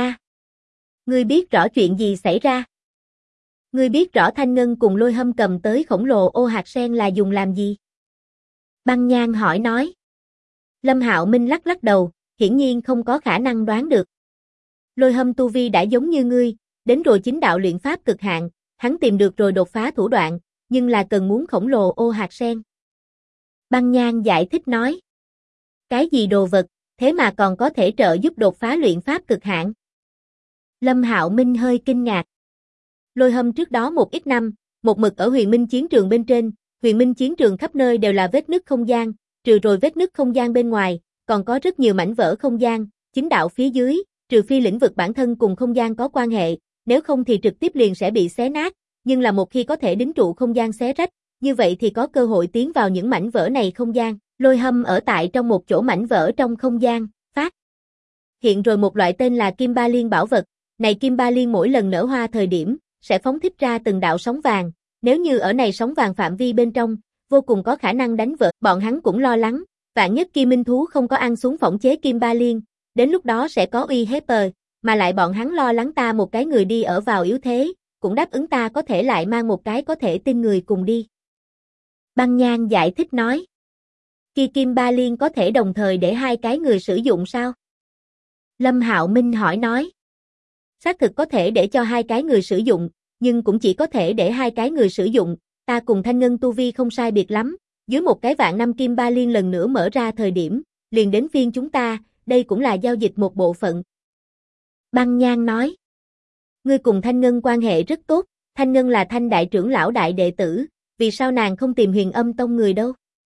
ngươi biết rõ chuyện gì xảy ra? Ngươi biết rõ Thanh Ngân cùng Lôi Hâm cầm tới khổng lồ ô hạt sen là dùng làm gì? Băng Nhan hỏi nói. Lâm Hạo Minh lắc lắc đầu, hiển nhiên không có khả năng đoán được. Lôi Hâm tu vi đã giống như ngươi, đến rồi chính đạo luyện pháp cực hạn, hắn tìm được rồi đột phá thủ đoạn, nhưng là cần muốn khổng lồ ô hạt sen. Băng Nhan giải thích nói. Cái gì đồ vật, thế mà còn có thể trợ giúp đột phá luyện pháp cực hạn? Lâm Hạo Minh hơi kinh ngạc. Lôi Hâm trước đó một ít năm, một mực ở Huyền Minh chiến trường bên trên, Huyền Minh chiến trường khắp nơi đều là vết nứt không gian, trừ rồi vết nứt không gian bên ngoài, còn có rất nhiều mảnh vỡ không gian, chính đạo phía dưới, trừ phi lĩnh vực bản thân cùng không gian có quan hệ, nếu không thì trực tiếp liền sẽ bị xé nát, nhưng là một khi có thể đính trụ không gian xé rách, như vậy thì có cơ hội tiến vào những mảnh vỡ này không gian. Lôi Hâm ở tại trong một chỗ mảnh vỡ trong không gian, phát hiện rồi một loại tên là Kim Ba Liên bảo vật, này Kim Ba Liên mỗi lần nở hoa thời điểm, sẽ phóng thích ra từng đạo sóng vàng, nếu như ở này sóng vàng phạm vi bên trong, vô cùng có khả năng đánh vỡ, bọn hắn cũng lo lắng, vạn nhất Kim Minh Thú không có ăn xuống phỏng chế Kim Ba Liên, đến lúc đó sẽ có uy hiếp mà lại bọn hắn lo lắng ta một cái người đi ở vào yếu thế, cũng đáp ứng ta có thể lại mang một cái có thể tin người cùng đi. Băng Nhan giải thích nói. Kim Ba Liên có thể đồng thời để 2 cái người sử dụng sao? Lâm Hạo Minh hỏi nói. Xác thực có thể để cho 2 cái người sử dụng, nhưng cũng chỉ có thể để 2 cái người sử dụng, ta cùng Thanh Ngân tu vi không sai biệt lắm, dưới một cái vạn năm Kim Ba Liên lần nữa mở ra thời điểm, liền đến phiên chúng ta, đây cũng là giao dịch một bộ phận. Băng Nhan nói. Ngươi cùng Thanh Ngân quan hệ rất tốt, Thanh Ngân là Thanh đại trưởng lão đại đệ tử, vì sao nàng không tìm Huyền Âm tông người đâu?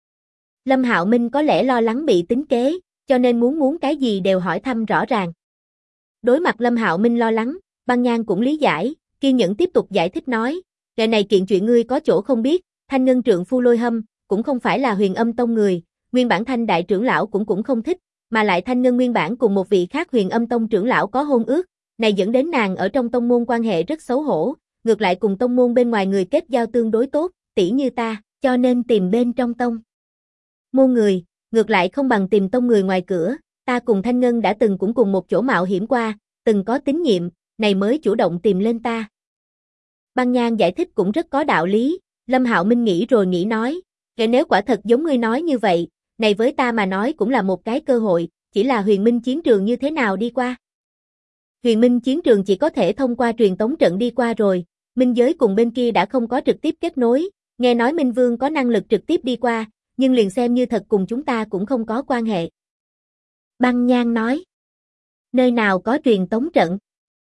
Lâm Hạo Minh có lẽ lo lắng bị tính kế, cho nên muốn cái gì đều hỏi thăm rõ ràng. Đối mặt Lâm Hạo Minh lo lắng, Băng Nhan cũng lý giải, kiên nhẫn tiếp tục giải thích nói, ngày này kiện chuyện ngươi có chỗ không biết, Thanh Ngân trượng phu Lôi Hâm, cũng không phải là Huyền Âm tông người, nguyên bản Thanh đại trưởng lão cũng không thích, mà lại Thanh Ngân nguyên bản cùng một vị khác Huyền Âm tông trưởng lão có hôn ước, này dẫn đến nàng ở trong tông môn quan hệ rất xấu hổ, ngược lại cùng tông môn bên ngoài người kết giao tương đối tốt, tỷ như ta, cho nên tìm bên trong tông môn người, ngược lại không bằng tìm tông người ngoài cửa, ta cùng Thanh Ngân đã từng cũng cùng một chỗ mạo hiểm qua, từng có tín nhiệm, này mới chủ động tìm lên ta. Băng Nhan giải thích cũng rất có đạo lý, Lâm Hạo Minh nghĩ rồi nghĩ nói, nếu quả thật giống ngươi nói như vậy, này với ta mà nói cũng là một cái cơ hội, chỉ là Huyền Minh chiến trường như thế nào đi qua. Huyền Minh chiến trường chỉ có thể thông qua truyền tống trận đi qua rồi, Minh giới cùng bên kia đã không có trực tiếp kết nối, nghe nói Minh Vương có năng lực trực tiếp đi qua, nhưng liền xem như thật cùng chúng ta cũng không có quan hệ. Băng Nhan nói. Nơi nào có truyền tống trận?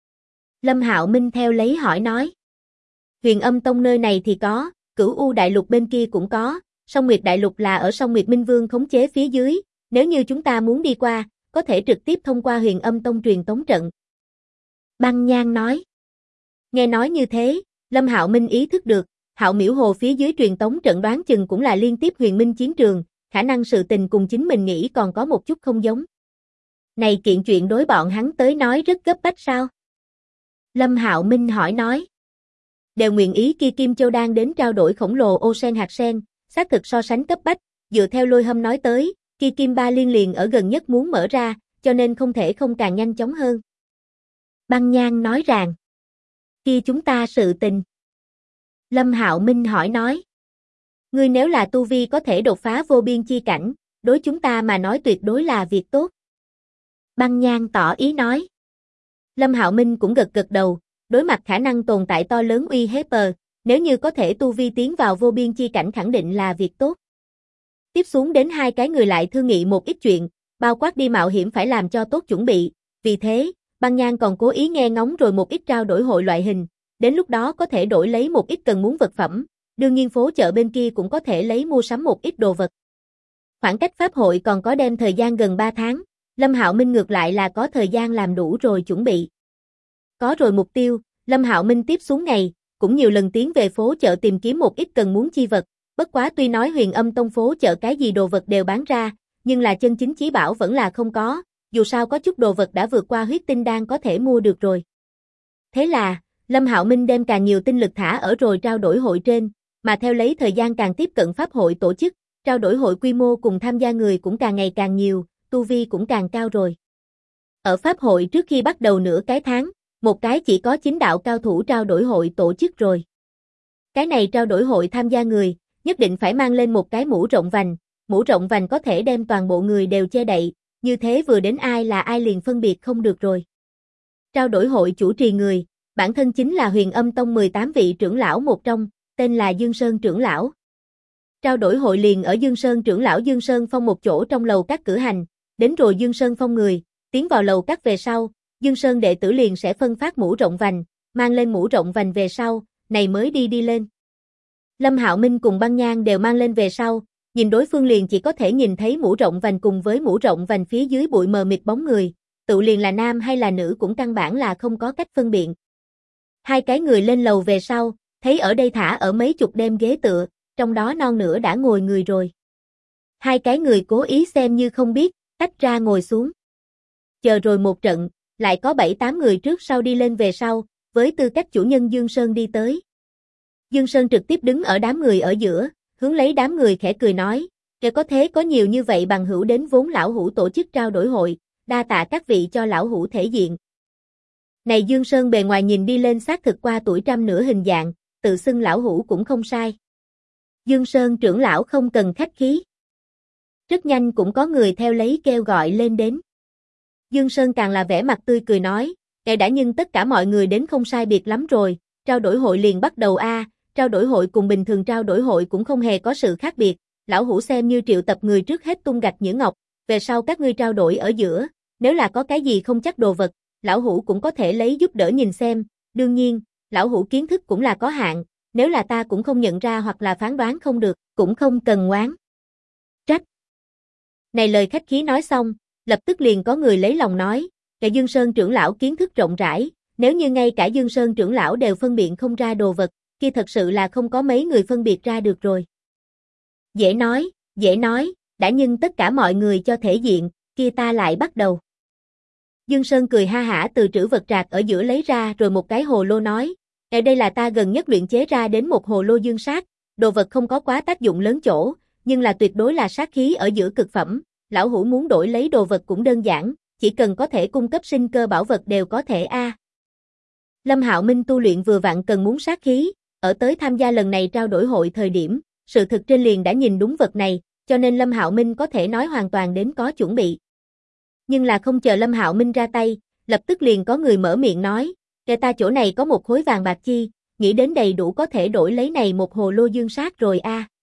Lâm Hạo Minh theo lấy hỏi nói. Huyền Âm tông nơi này thì có, Cửu U đại lục bên kia cũng có, Song Nguyệt đại lục là ở Song Nguyệt Minh Vương khống chế phía dưới, nếu như chúng ta muốn đi qua, có thể trực tiếp thông qua Huyền Âm tông truyền tống trận. Băng Nhan nói. Nghe nói như thế, Lâm Hạo Minh ý thức được, Hạo Miễu Hồ phía dưới truyền tống trận đoán chừng cũng là liên tiếp Huyền Minh chiến trường, khả năng sự tình cùng chính mình nghĩ còn có một chút không giống. Này kiện chuyện đối bọn hắn tới nói rất cấp bách sao? Lâm Hạo Minh hỏi nói. Đều nguyện ý kia Kim Châu đang đến trao đổi khổng lồ ô sen hạt sen, xác thực so sánh cấp bách, dựa theo Lôi Hâm nói tới, kia Kim Ba Liên liền ở gần nhất muốn mở ra, cho nên không thể không càng nhanh chóng hơn. Băng Nhan nói rằng. Kia chúng ta sự tình. Lâm Hạo Minh hỏi nói. Ngươi nếu là tu vi có thể đột phá vô biên chi cảnh, đối chúng ta mà nói tuyệt đối là việc tốt. Băng Nhan tỏ ý nói. Lâm Hạo Minh cũng gật gật đầu, đối mặt khả năng tồn tại to lớn uy hiếp nếu như có thể tu vi tiến vào vô biên chi cảnh khẳng định là việc tốt. Tiếp xuống đến 2 cái người lại thương nghị một ít chuyện, bao quát đi mạo hiểm phải làm cho tốt chuẩn bị, vì thế, Băng Nhan còn cố ý nghe ngóng rồi một ít trao đổi hội loại hình, đến lúc đó có thể đổi lấy một ít cần muốn vật phẩm, đương nhiên phố chợ bên kia cũng có thể lấy mua sắm một ít đồ vật. Khoảng cách pháp hội còn có đem thời gian gần 3 tháng, Lâm Hạo Minh ngược lại là có thời gian làm đủ rồi chuẩn bị. Có rồi mục tiêu, Lâm Hạo Minh tiếp xuống ngày, cũng nhiều lần tiến về phố chợ tìm kiếm một ít cần muốn chi vật, bất quá tuy nói Huyền Âm Tông phố chợ cái gì đồ vật đều bán ra, nhưng là chân chính chí bảo vẫn là không có, dù sao có chút đồ vật đã vượt qua huyết tinh đan có thể mua được rồi. Thế là, Lâm Hạo Minh đem càng nhiều tinh lực thả ở rồi trao đổi hội trên, mà theo lấy thời gian càng tiếp cận pháp hội tổ chức, trao đổi hội quy mô cùng tham gia người cũng càng ngày càng nhiều, tu vi cũng càng cao rồi. Ở pháp hội trước khi bắt đầu nửa cái tháng, một cái chỉ có 9 đạo cao thủ trao đổi hội tổ chức rồi. Cái này trao đổi hội tham gia người, nhất định phải mang lên một cái mũ rộng vành có thể đem toàn bộ người đều che đậy, như thế vừa đến ai là ai liền phân biệt không được rồi. Trao đổi hội chủ trì người, bản thân chính là Huyền Âm Tông 18 vị trưởng lão một trong, tên là Dương Sơn trưởng lão. Trao đổi hội liền ở Dương Sơn trưởng lão Dương Sơn Phong một chỗ trong lầu các cử hành, đến rồi Dương Sơn Phong người, tiến vào lầu các về sau, Dương Sơn đệ tử liền sẽ phân phát mũ rộng vành, mang lên mũ rộng vành về sau, này mới đi lên. Lâm Hạo Minh cùng Băng Nhan đều mang lên về sau, nhìn đối phương liền chỉ có thể nhìn thấy mũ rộng vành cùng với mũ rộng vành phía dưới bụi mờ mịt bóng người, tự liền là nam hay là nữ cũng căn bản là không có cách phân biệt. Hai cái người lên lầu về sau, thấy ở đây thả ở mấy chục đêm ghế tựa, trong đó non nửa đã ngồi người rồi. Hai cái người cố ý xem như không biết, tách ra ngồi xuống. Chờ rồi một trận, lại có 7-8 người trước sau đi lên về sau, với tư cách chủ nhân Dương Sơn đi tới. Dương Sơn trực tiếp đứng ở đám người ở giữa, hướng lấy đám người khẽ cười nói, kể có thế có nhiều như vậy bằng hữu đến vốn lão hữu tổ chức trao đổi hội, đa tạ các vị cho lão hữu thể diện. Này Dương Sơn bề ngoài nhìn đi lên xác thực qua tuổi trăm nửa hình dạng, tự xưng lão hữu cũng không sai. Dương Sơn trưởng lão không cần khách khí. Rất nhanh cũng có người theo lấy kêu gọi lên đến. Dương Sơn càng là vẻ mặt tươi cười nói, ngài đã nhưng tất cả mọi người đến không sai biệt lắm rồi, trao đổi hội liền bắt đầu trao đổi hội cùng bình thường trao đổi hội cũng không hề có sự khác biệt, lão hữu xem như triệu tập người trước hết tung gạch nhữ ngọc, về sau các ngươi trao đổi ở giữa, nếu là có cái gì không chắc đồ vật, lão hữu cũng có thể lấy giúp đỡ nhìn xem, đương nhiên, lão hữu kiến thức cũng là có hạn, nếu là ta cũng không nhận ra hoặc là phán đoán không được, cũng không cần oán trách. Này lời khách khí nói xong, lập tức liền có người lấy lòng nói, cái Dương Sơn trưởng lão kiến thức rộng rãi, nếu như ngay cả Dương Sơn trưởng lão đều phân biệt không ra đồ vật, kia thật sự là không có mấy người phân biệt ra được rồi. Dễ nói, đã nhưng tất cả mọi người cho thể diện, kia ta lại bắt đầu. Dương Sơn cười ha hả từ trữ vật trạc ở giữa lấy ra rồi một cái hồ lô nói, đây là ta gần nhất luyện chế ra đến một hồ lô dương sát, đồ vật không có quá tác dụng lớn chỗ, nhưng là tuyệt đối là sát khí ở giữa cực phẩm, lão hữu muốn đổi lấy đồ vật cũng đơn giản, chỉ cần có thể cung cấp sinh cơ bảo vật đều có thể Lâm Hạo Minh tu luyện vừa vặn cần muốn sát khí, ở tới tham gia lần này trao đổi hội thời điểm, sự thực trên liền đã nhìn đúng vật này, cho nên Lâm Hạo Minh có thể nói hoàn toàn đến có chuẩn bị. Nhưng là không chờ Lâm Hạo Minh ra tay, lập tức liền có người mở miệng nói, ta chỗ này có một khối vàng bạc chi, nghĩ đến đầy đủ có thể đổi lấy này một hồ lô dương sát rồi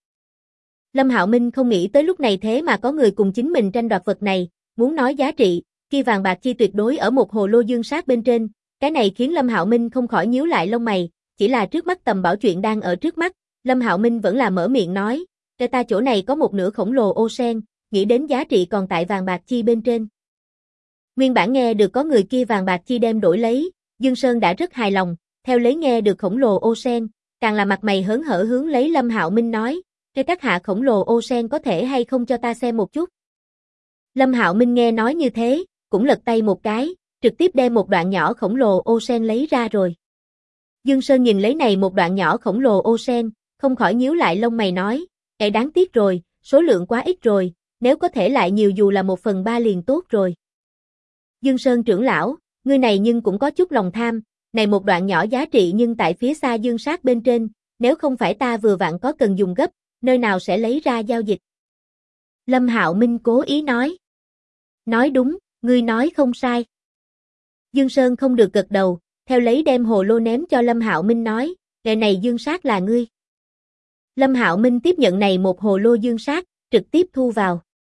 Lâm Hạo Minh không nghĩ tới lúc này thế mà có người cùng chính mình tranh đoạt vật này, muốn nói giá trị, kia vàng bạc chi tuyệt đối ở một hồ lô dương sát bên trên, cái này khiến Lâm Hạo Minh không khỏi nhíu lại lông mày, chỉ là trước mắt tầm bảo chuyện đang ở trước mắt, Lâm Hạo Minh vẫn là mở miệng nói, ta chỗ này có một nửa khổng lồ ô sen, nghĩ đến giá trị còn tại vàng bạc chi bên trên. Nguyên bản nghe được có người kia vàng bạc chi đem đổi lấy, Dương Sơn đã rất hài lòng, theo lấy nghe được khổng lồ ô sen, càng là mặt mày hớn hở hướng lấy Lâm Hạo Minh nói, các hạ khổng lồ ô sen có thể hay không cho ta xem một chút. Lâm Hạo Minh nghe nói như thế, cũng lật tay một cái, trực tiếp đem một đoạn nhỏ khổng lồ ô sen lấy ra rồi. Dương Sơn nhìn lấy này một đoạn nhỏ khổng lồ ô sen, không khỏi nhíu lại lông mày nói, đáng tiếc rồi, số lượng quá ít rồi, nếu có thể lại nhiều dù là 1/3 liền tốt rồi. Dương Sơn trưởng lão, ngươi này nhưng cũng có chút lòng tham, này một đoạn nhỏ giá trị nhưng tại phía xa dương sát bên trên, nếu không phải ta vừa vặn có cần dùng gấp, nơi nào sẽ lấy ra giao dịch. Lâm Hạo Minh cố ý nói. Nói đúng, ngươi nói không sai. Dương Sơn không được gật đầu, theo lấy đem hồ lô ném cho Lâm Hạo Minh nói, cái này dương sát là ngươi. Lâm Hạo Minh tiếp nhận này một hồ lô dương sát, trực tiếp thu vào.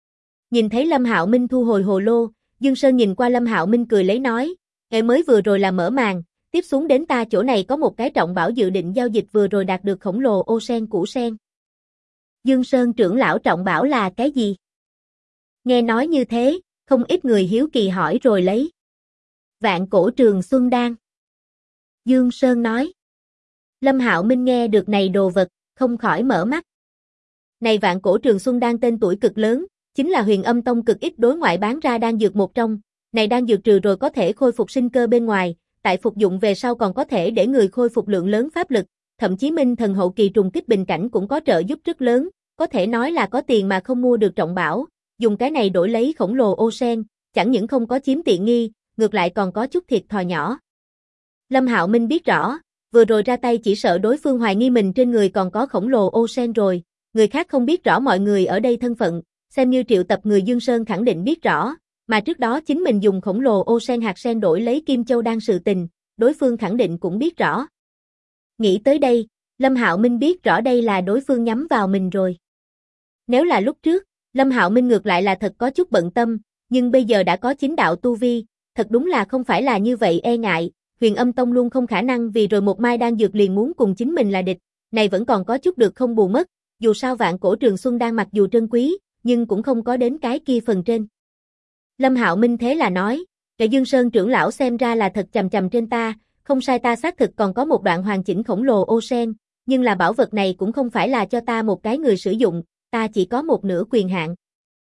Nhìn thấy Lâm Hạo Minh thu hồi hồ lô, Dương Sơn nhìn qua Lâm Hạo Minh cười lấy nói, mới vừa rồi là mở màn, tiếp xuống đến ta chỗ này có một cái trọng bảo dự định giao dịch vừa rồi đạt được khổng lồ ô sen củ sen. Dương Sơn trưởng lão trọng bảo là cái gì? Nghe nói như thế, không ít người hiếu kỳ hỏi rồi lấy. Vạn cổ trường xuân đan. Dương Sơn nói. Lâm Hạo Minh nghe được này đồ vật, không khỏi mở mắt. Này vạn cổ trường xuân đan tên tuổi cực lớn, chính là Huyền Âm Tông cực ít đối ngoại bán ra đan dược một trong. Này đan dược trừ rồi có thể khôi phục sinh cơ bên ngoài, tại phục dụng về sau còn có thể để người khôi phục lượng lớn pháp lực, thậm chí minh thần hậu kỳ trùng kích bình cảnh cũng có trợ giúp rất lớn, có thể nói là có tiền mà không mua được trọng bảo, dùng cái này đổi lấy khổng lồ ô sen, chẳng những không có chiếm tiện nghi, ngược lại còn có chút thiệt thòi nhỏ. Lâm Hạo Minh biết rõ, vừa rồi ra tay chỉ sợ đối phương hoài nghi mình trên người còn có khổng lồ ô sen rồi, người khác không biết rõ mọi người ở đây thân phận, xem như triệu tập người Dương Sơn khẳng định biết rõ, mà trước đó chính mình dùng khổng lồ ô sen hạt sen đổi lấy Kim Châu đan sự tình, đối phương khẳng định cũng biết rõ. Nghĩ tới đây, Lâm Hạo Minh biết rõ đây là đối phương nhắm vào mình rồi. Nếu là lúc trước, Lâm Hạo Minh ngược lại là thật có chút bận tâm, nhưng bây giờ đã có chính đạo tu vi, thật đúng là không phải là như vậy e ngại, Huyền Âm Tông luôn không khả năng vì rồi một mai đan dược liền muốn cùng chính mình là địch, này vẫn còn có chút được không bù mất, dù sao vạn cổ trường xuân đan mặc dù trân quý, nhưng cũng không có đến cái kia phần trên. Lâm Hạo Minh thế là nói, cái Dương Sơn trưởng lão xem ra là thật chằm chằm trên ta, không sai ta xác thực còn có một đoạn hoàn chỉnh khổng lồ ô sen, nhưng là bảo vật này cũng không phải là cho ta một cái người sử dụng, ta chỉ có một nửa quyền hạn.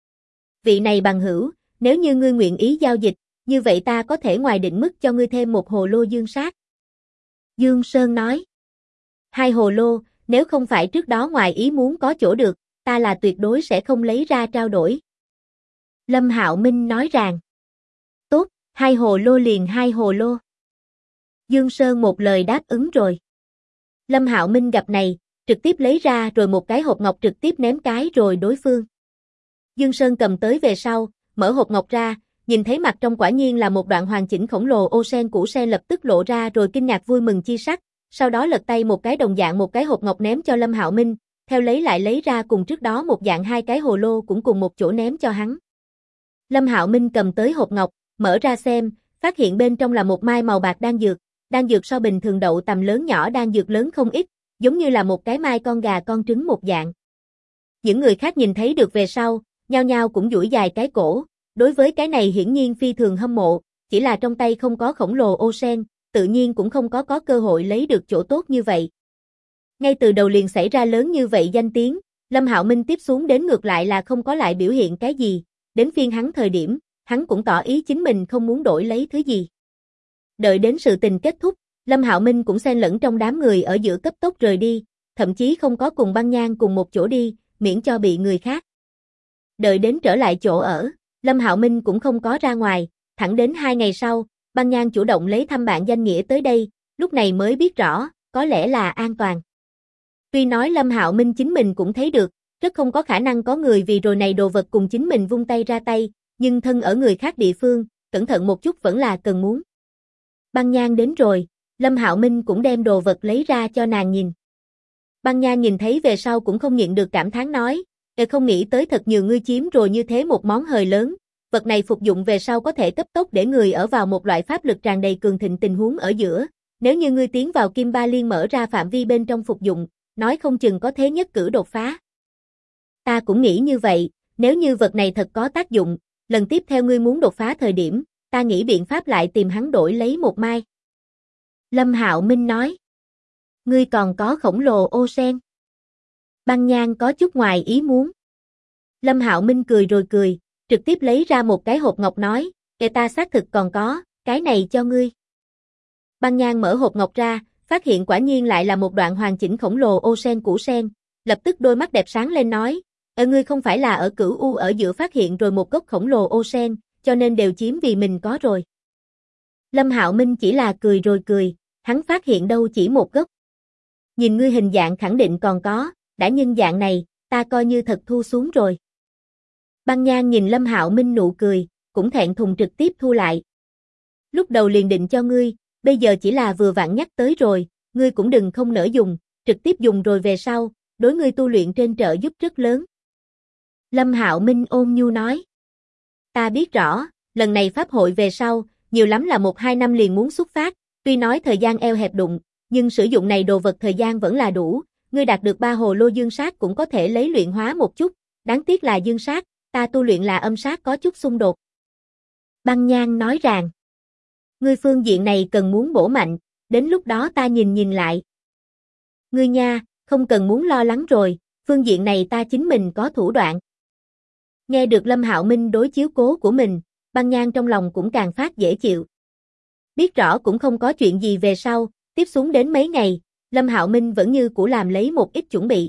Vị này bằng hữu, nếu như ngươi nguyện ý giao dịch, như vậy ta có thể ngoài định mức cho ngươi thêm một hồ lô dương sát. Dương Sơn nói, 2 hồ lô, nếu không phải trước đó ngoài ý muốn có chỗ được, ta là tuyệt đối sẽ không lấy ra trao đổi. Lâm Hạo Minh nói rằng, tốt, 2 hồ lô liền 2 hồ lô. Dương Sơn một lời đáp ứng rồi. Lâm Hạo Minh gặp này, trực tiếp lấy ra rồi một cái hộp ngọc trực tiếp ném cái rồi đối phương. Dương Sơn cầm tới về sau, mở hộp ngọc ra, nhìn thấy mặt trong quả nhiên là một đoạn hoàn chỉnh khổng lồ ô sen củ sen lập tức lộ ra rồi kinh ngạc vui mừng chi sắc, sau đó lật tay một cái đồng dạng một cái hộp ngọc ném cho Lâm Hạo Minh, theo lấy lại lấy ra cùng trước đó một dạng 2 cái hồ lô cũng cùng một chỗ ném cho hắn. Lâm Hạo Minh cầm tới hộp ngọc, mở ra xem, phát hiện bên trong là một mai màu bạc đan dược so bình thường đậu tầm lớn nhỏ đan dược lớn không ít, giống như là một cái mai con gà con trứng một dạng. Những người khác nhìn thấy được về sau, nhao nhao cũng duỗi dài cái cổ, đối với cái này hiển nhiên phi thường hâm mộ, chỉ là trong tay không có khổng lồ ô sen, tự nhiên cũng không có cơ hội lấy được chỗ tốt như vậy. Ngay từ đầu liền xảy ra lớn như vậy danh tiếng, Lâm Hạo Minh tiếp xuống đến ngược lại là không có lại biểu hiện cái gì, đến phiên hắn thời điểm, hắn cũng tỏ ý chính mình không muốn đổi lấy thứ gì. Đợi đến sự tình kết thúc, Lâm Hạo Minh cũng xen lẫn trong đám người ở giữa cấp tốc rời đi, thậm chí không có cùng Băng Nhan cùng một chỗ đi, miễn cho bị người khác. Đợi đến trở lại chỗ ở, Lâm Hạo Minh cũng không có ra ngoài, thẳng đến 2 ngày sau, Băng Nhan chủ động lấy thăm bạn danh nghĩa tới đây, lúc này mới biết rõ, có lẽ là an toàn. Tuy nói Lâm Hạo Minh chính mình cũng thấy được, rất không có khả năng có người vì rồi này đồ vật cùng chính mình vung tay ra tay, nhưng thân ở người khác địa phương, cẩn thận một chút vẫn là cần muốn. Băng Nhan đến rồi, Lâm Hạo Minh cũng đem đồ vật lấy ra cho nàng nhìn. Băng Nhan nhìn thấy về sau cũng không nhịn được cảm thán nói, không nghĩ tới thật nhiều ngươi chiếm rồi như thế một món hời lớn, vật này phục dụng về sau có thể cấp tốc để người ở vào một loại pháp lực tràn đầy cường thịnh tình huống ở giữa, nếu như ngươi tiến vào Kim Ba Liên mở ra phạm vi bên trong phục dụng, nói không chừng có thế nhất cử đột phá. Ta cũng nghĩ như vậy, nếu như vật này thật có tác dụng, lần tiếp theo ngươi muốn đột phá thời điểm, ta nghĩ biện pháp lại tìm hắn đổi lấy một mai. Lâm Hạo Minh nói, ngươi còn có khổng lồ ô sen. Băng Nhan có chút ngoài ý muốn. Lâm Hạo Minh cười rồi cười, trực tiếp lấy ra một cái hộp ngọc nói, ta xác thực còn có, cái này cho ngươi. Băng Nhan mở hộp ngọc ra, phát hiện quả nhiên lại là một đoạn hoàn chỉnh khổng lồ ô sen củ sen, lập tức đôi mắt đẹp sáng lên nói, ngươi không phải là ở Cửu U ở giữa phát hiện rồi một gốc khổng lồ ô sen, cho nên đều chiếm vì mình có rồi. Lâm Hạo Minh chỉ là cười rồi cười, hắn phát hiện đâu chỉ một gốc. Nhìn ngươi hình dạng khẳng định còn có, đã nhân dạng này, ta coi như thật thu xuống rồi. Băng Nhan nhìn Lâm Hạo Minh nụ cười, cũng thẹn thùng trực tiếp thu lại. Lúc đầu liền định cho ngươi, bây giờ chỉ là vừa vặn nhắc tới rồi, ngươi cũng đừng không nỡ dùng, trực tiếp dùng rồi về sau, đối ngươi tu luyện trên trợ giúp rất lớn. Lâm Hạo Minh ôn nhu nói. Ta biết rõ, lần này pháp hội về sau, nhiều lắm là 1-2 năm liền muốn xuất phát, tuy nói thời gian eo hẹp đụng, nhưng sử dụng này đồ vật thời gian vẫn là đủ, ngươi đạt được 3 hồ lô dương sát cũng có thể lấy luyện hóa một chút, đáng tiếc là dương sát, ta tu luyện là âm sát có chút xung đột. Băng Nhan nói rằng, ngươi phương diện này cần muốn bổ mạnh, đến lúc đó ta nhìn lại. Ngươi nha, không cần muốn lo lắng rồi, phương diện này ta chính mình có thủ đoạn. Nghe được Lâm Hạo Minh đối chiếu cố của mình, Băng Nhan trong lòng cũng càng phát dễ chịu. Biết rõ cũng không có chuyện gì về sau, tiếp xuống đến mấy ngày, Lâm Hạo Minh vẫn như cũ làm lấy một ít chuẩn bị.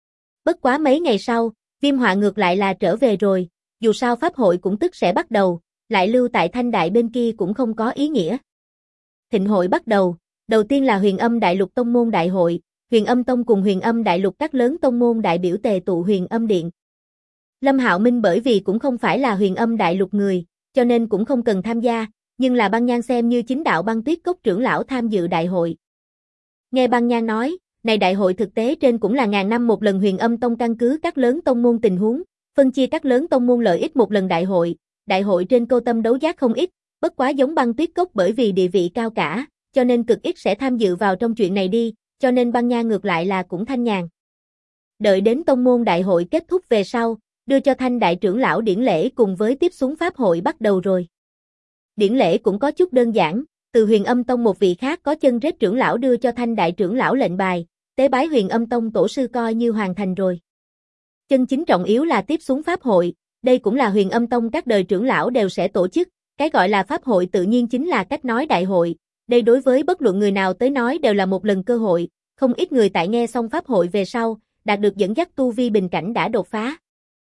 Bất quá mấy ngày sau, Viêm Họa ngược lại là trở về rồi, dù sao pháp hội cũng tức sẽ bắt đầu, lại lưu tại Thanh Đại bên kia cũng không có ý nghĩa. Thịnh hội bắt đầu, đầu tiên là Huyền Âm Đại Lục Tông môn đại hội, Huyền Âm Tông cùng Huyền Âm Đại Lục các lớn tông môn đại biểu tề tụ Huyền Âm Điện. Lâm Hạo Minh bởi vì cũng không phải là Huyền Âm Đại Lục người, cho nên cũng không cần tham gia, nhưng là Băng Nhan xem như chính đạo Băng Tuyết Cốc trưởng lão tham dự đại hội. Nghe Băng Nhan nói, này đại hội thực tế trên cũng là ngàn năm một lần Huyền Âm Tông căn cứ các lớn tông môn tình huống, phân chia các lớn tông môn lợi ích một lần đại hội trên Cô Tâm đấu giác không ít, bất quá giống Băng Tuyết Cốc bởi vì địa vị cao cả, cho nên cực ít sẽ tham dự vào trong chuyện này đi, cho nên Băng Nhan ngược lại là cũng thanh nhàn. Đợi đến tông môn đại hội kết thúc về sau, đưa cho Thanh đại trưởng lão điển lễ cùng với tiếp xuống pháp hội bắt đầu rồi. Điển lễ cũng có chút đơn giản, từ Huyền Âm Tông một vị khác có chân rết trưởng lão đưa cho Thanh đại trưởng lão lệnh bài, tế bái Huyền Âm Tông tổ sư coi như hoàn thành rồi. Chân chính trọng yếu là tiếp xuống pháp hội, đây cũng là Huyền Âm Tông các đời trưởng lão đều sẽ tổ chức, cái gọi là pháp hội tự nhiên chính là cách nói đại hội, đây đối với bất luận người nào tới nói đều là một lần cơ hội, không ít người tại nghe xong pháp hội về sau, đạt được dẫn dắt tu vi bình cảnh đã đột phá.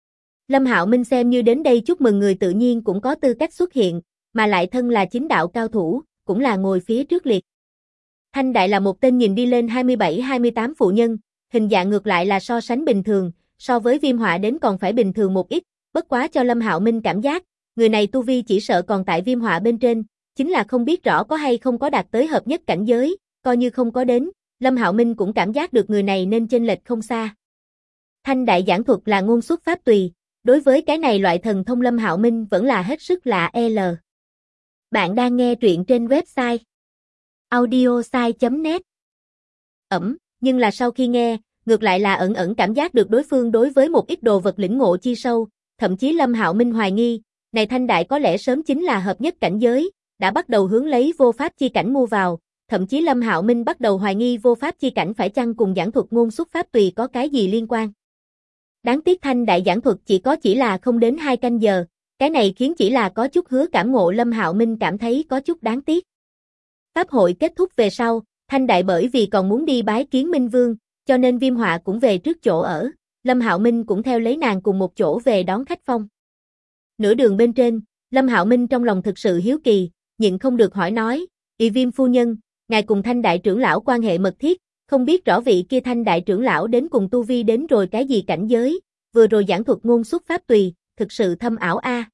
Lâm Hạo Minh xem như đến đây chúc mừng người tự nhiên cũng có tư cách xuất hiện, mà lại thân là chính đạo cao thủ, cũng là ngồi phía trước liệt. Thanh Đại là một tên nhìn đi lên 27-28 phụ nhân, hình dạng ngược lại là so sánh bình thường, so với Viêm Họa đến còn phải bình thường một ít, bất quá cho Lâm Hạo Minh cảm giác, người này tu vi chỉ sợ còn tại Viêm Họa bên trên, chính là không biết rõ có hay không có đạt tới hợp nhất cảnh giới, coi như không có đến, Lâm Hạo Minh cũng cảm giác được người này nên chênh lệch không xa. Thanh Đại giảng thuật là ngôn xuất pháp tùy, đối với cái này loại thần thông Lâm Hạo Minh vẫn là hết sức lạ L. Bạn đang nghe truyện trên website audiosai.net. Nhưng là sau khi nghe, ngược lại là ẩn ẩn cảm giác được đối phương đối với một ít đồ vật lĩnh ngộ chi sâu, thậm chí Lâm Hạo Minh hoài nghi, này Thanh Đại có lẽ sớm chính là hợp nhất cảnh giới, đã bắt đầu hướng lấy vô pháp chi cảnh mua vào, thậm chí Lâm Hạo Minh bắt đầu hoài nghi vô pháp chi cảnh phải chăng cùng giảng thuật ngôn xuất pháp tùy có cái gì liên quan. Đáng tiếc Thanh Đại giảng thuật chỉ là không đến 2 canh giờ, cái này khiến chỉ là có chút hứa cảm ngộ Lâm Hạo Minh cảm thấy có chút đáng tiếc. Pháp hội kết thúc về sau, Thanh Đại bởi vì còn muốn đi bái kiến Minh Vương, cho nên Viêm Họa cũng về trước chỗ ở, Lâm Hạo Minh cũng theo lấy nàng cùng một chỗ về đón khách phong. Nửa đường bên trên, Lâm Hạo Minh trong lòng thực sự hiếu kỳ, nhịn không được hỏi nói, Viêm phu nhân, ngài cùng Thanh Đại trưởng lão quan hệ mật thiết, không biết rõ vị kia Thanh Đại trưởng lão đến cùng tu vi đến rồi cái gì cảnh giới, vừa rồi giảng thuật ngôn xuất pháp tùy, thực sự thâm ảo a.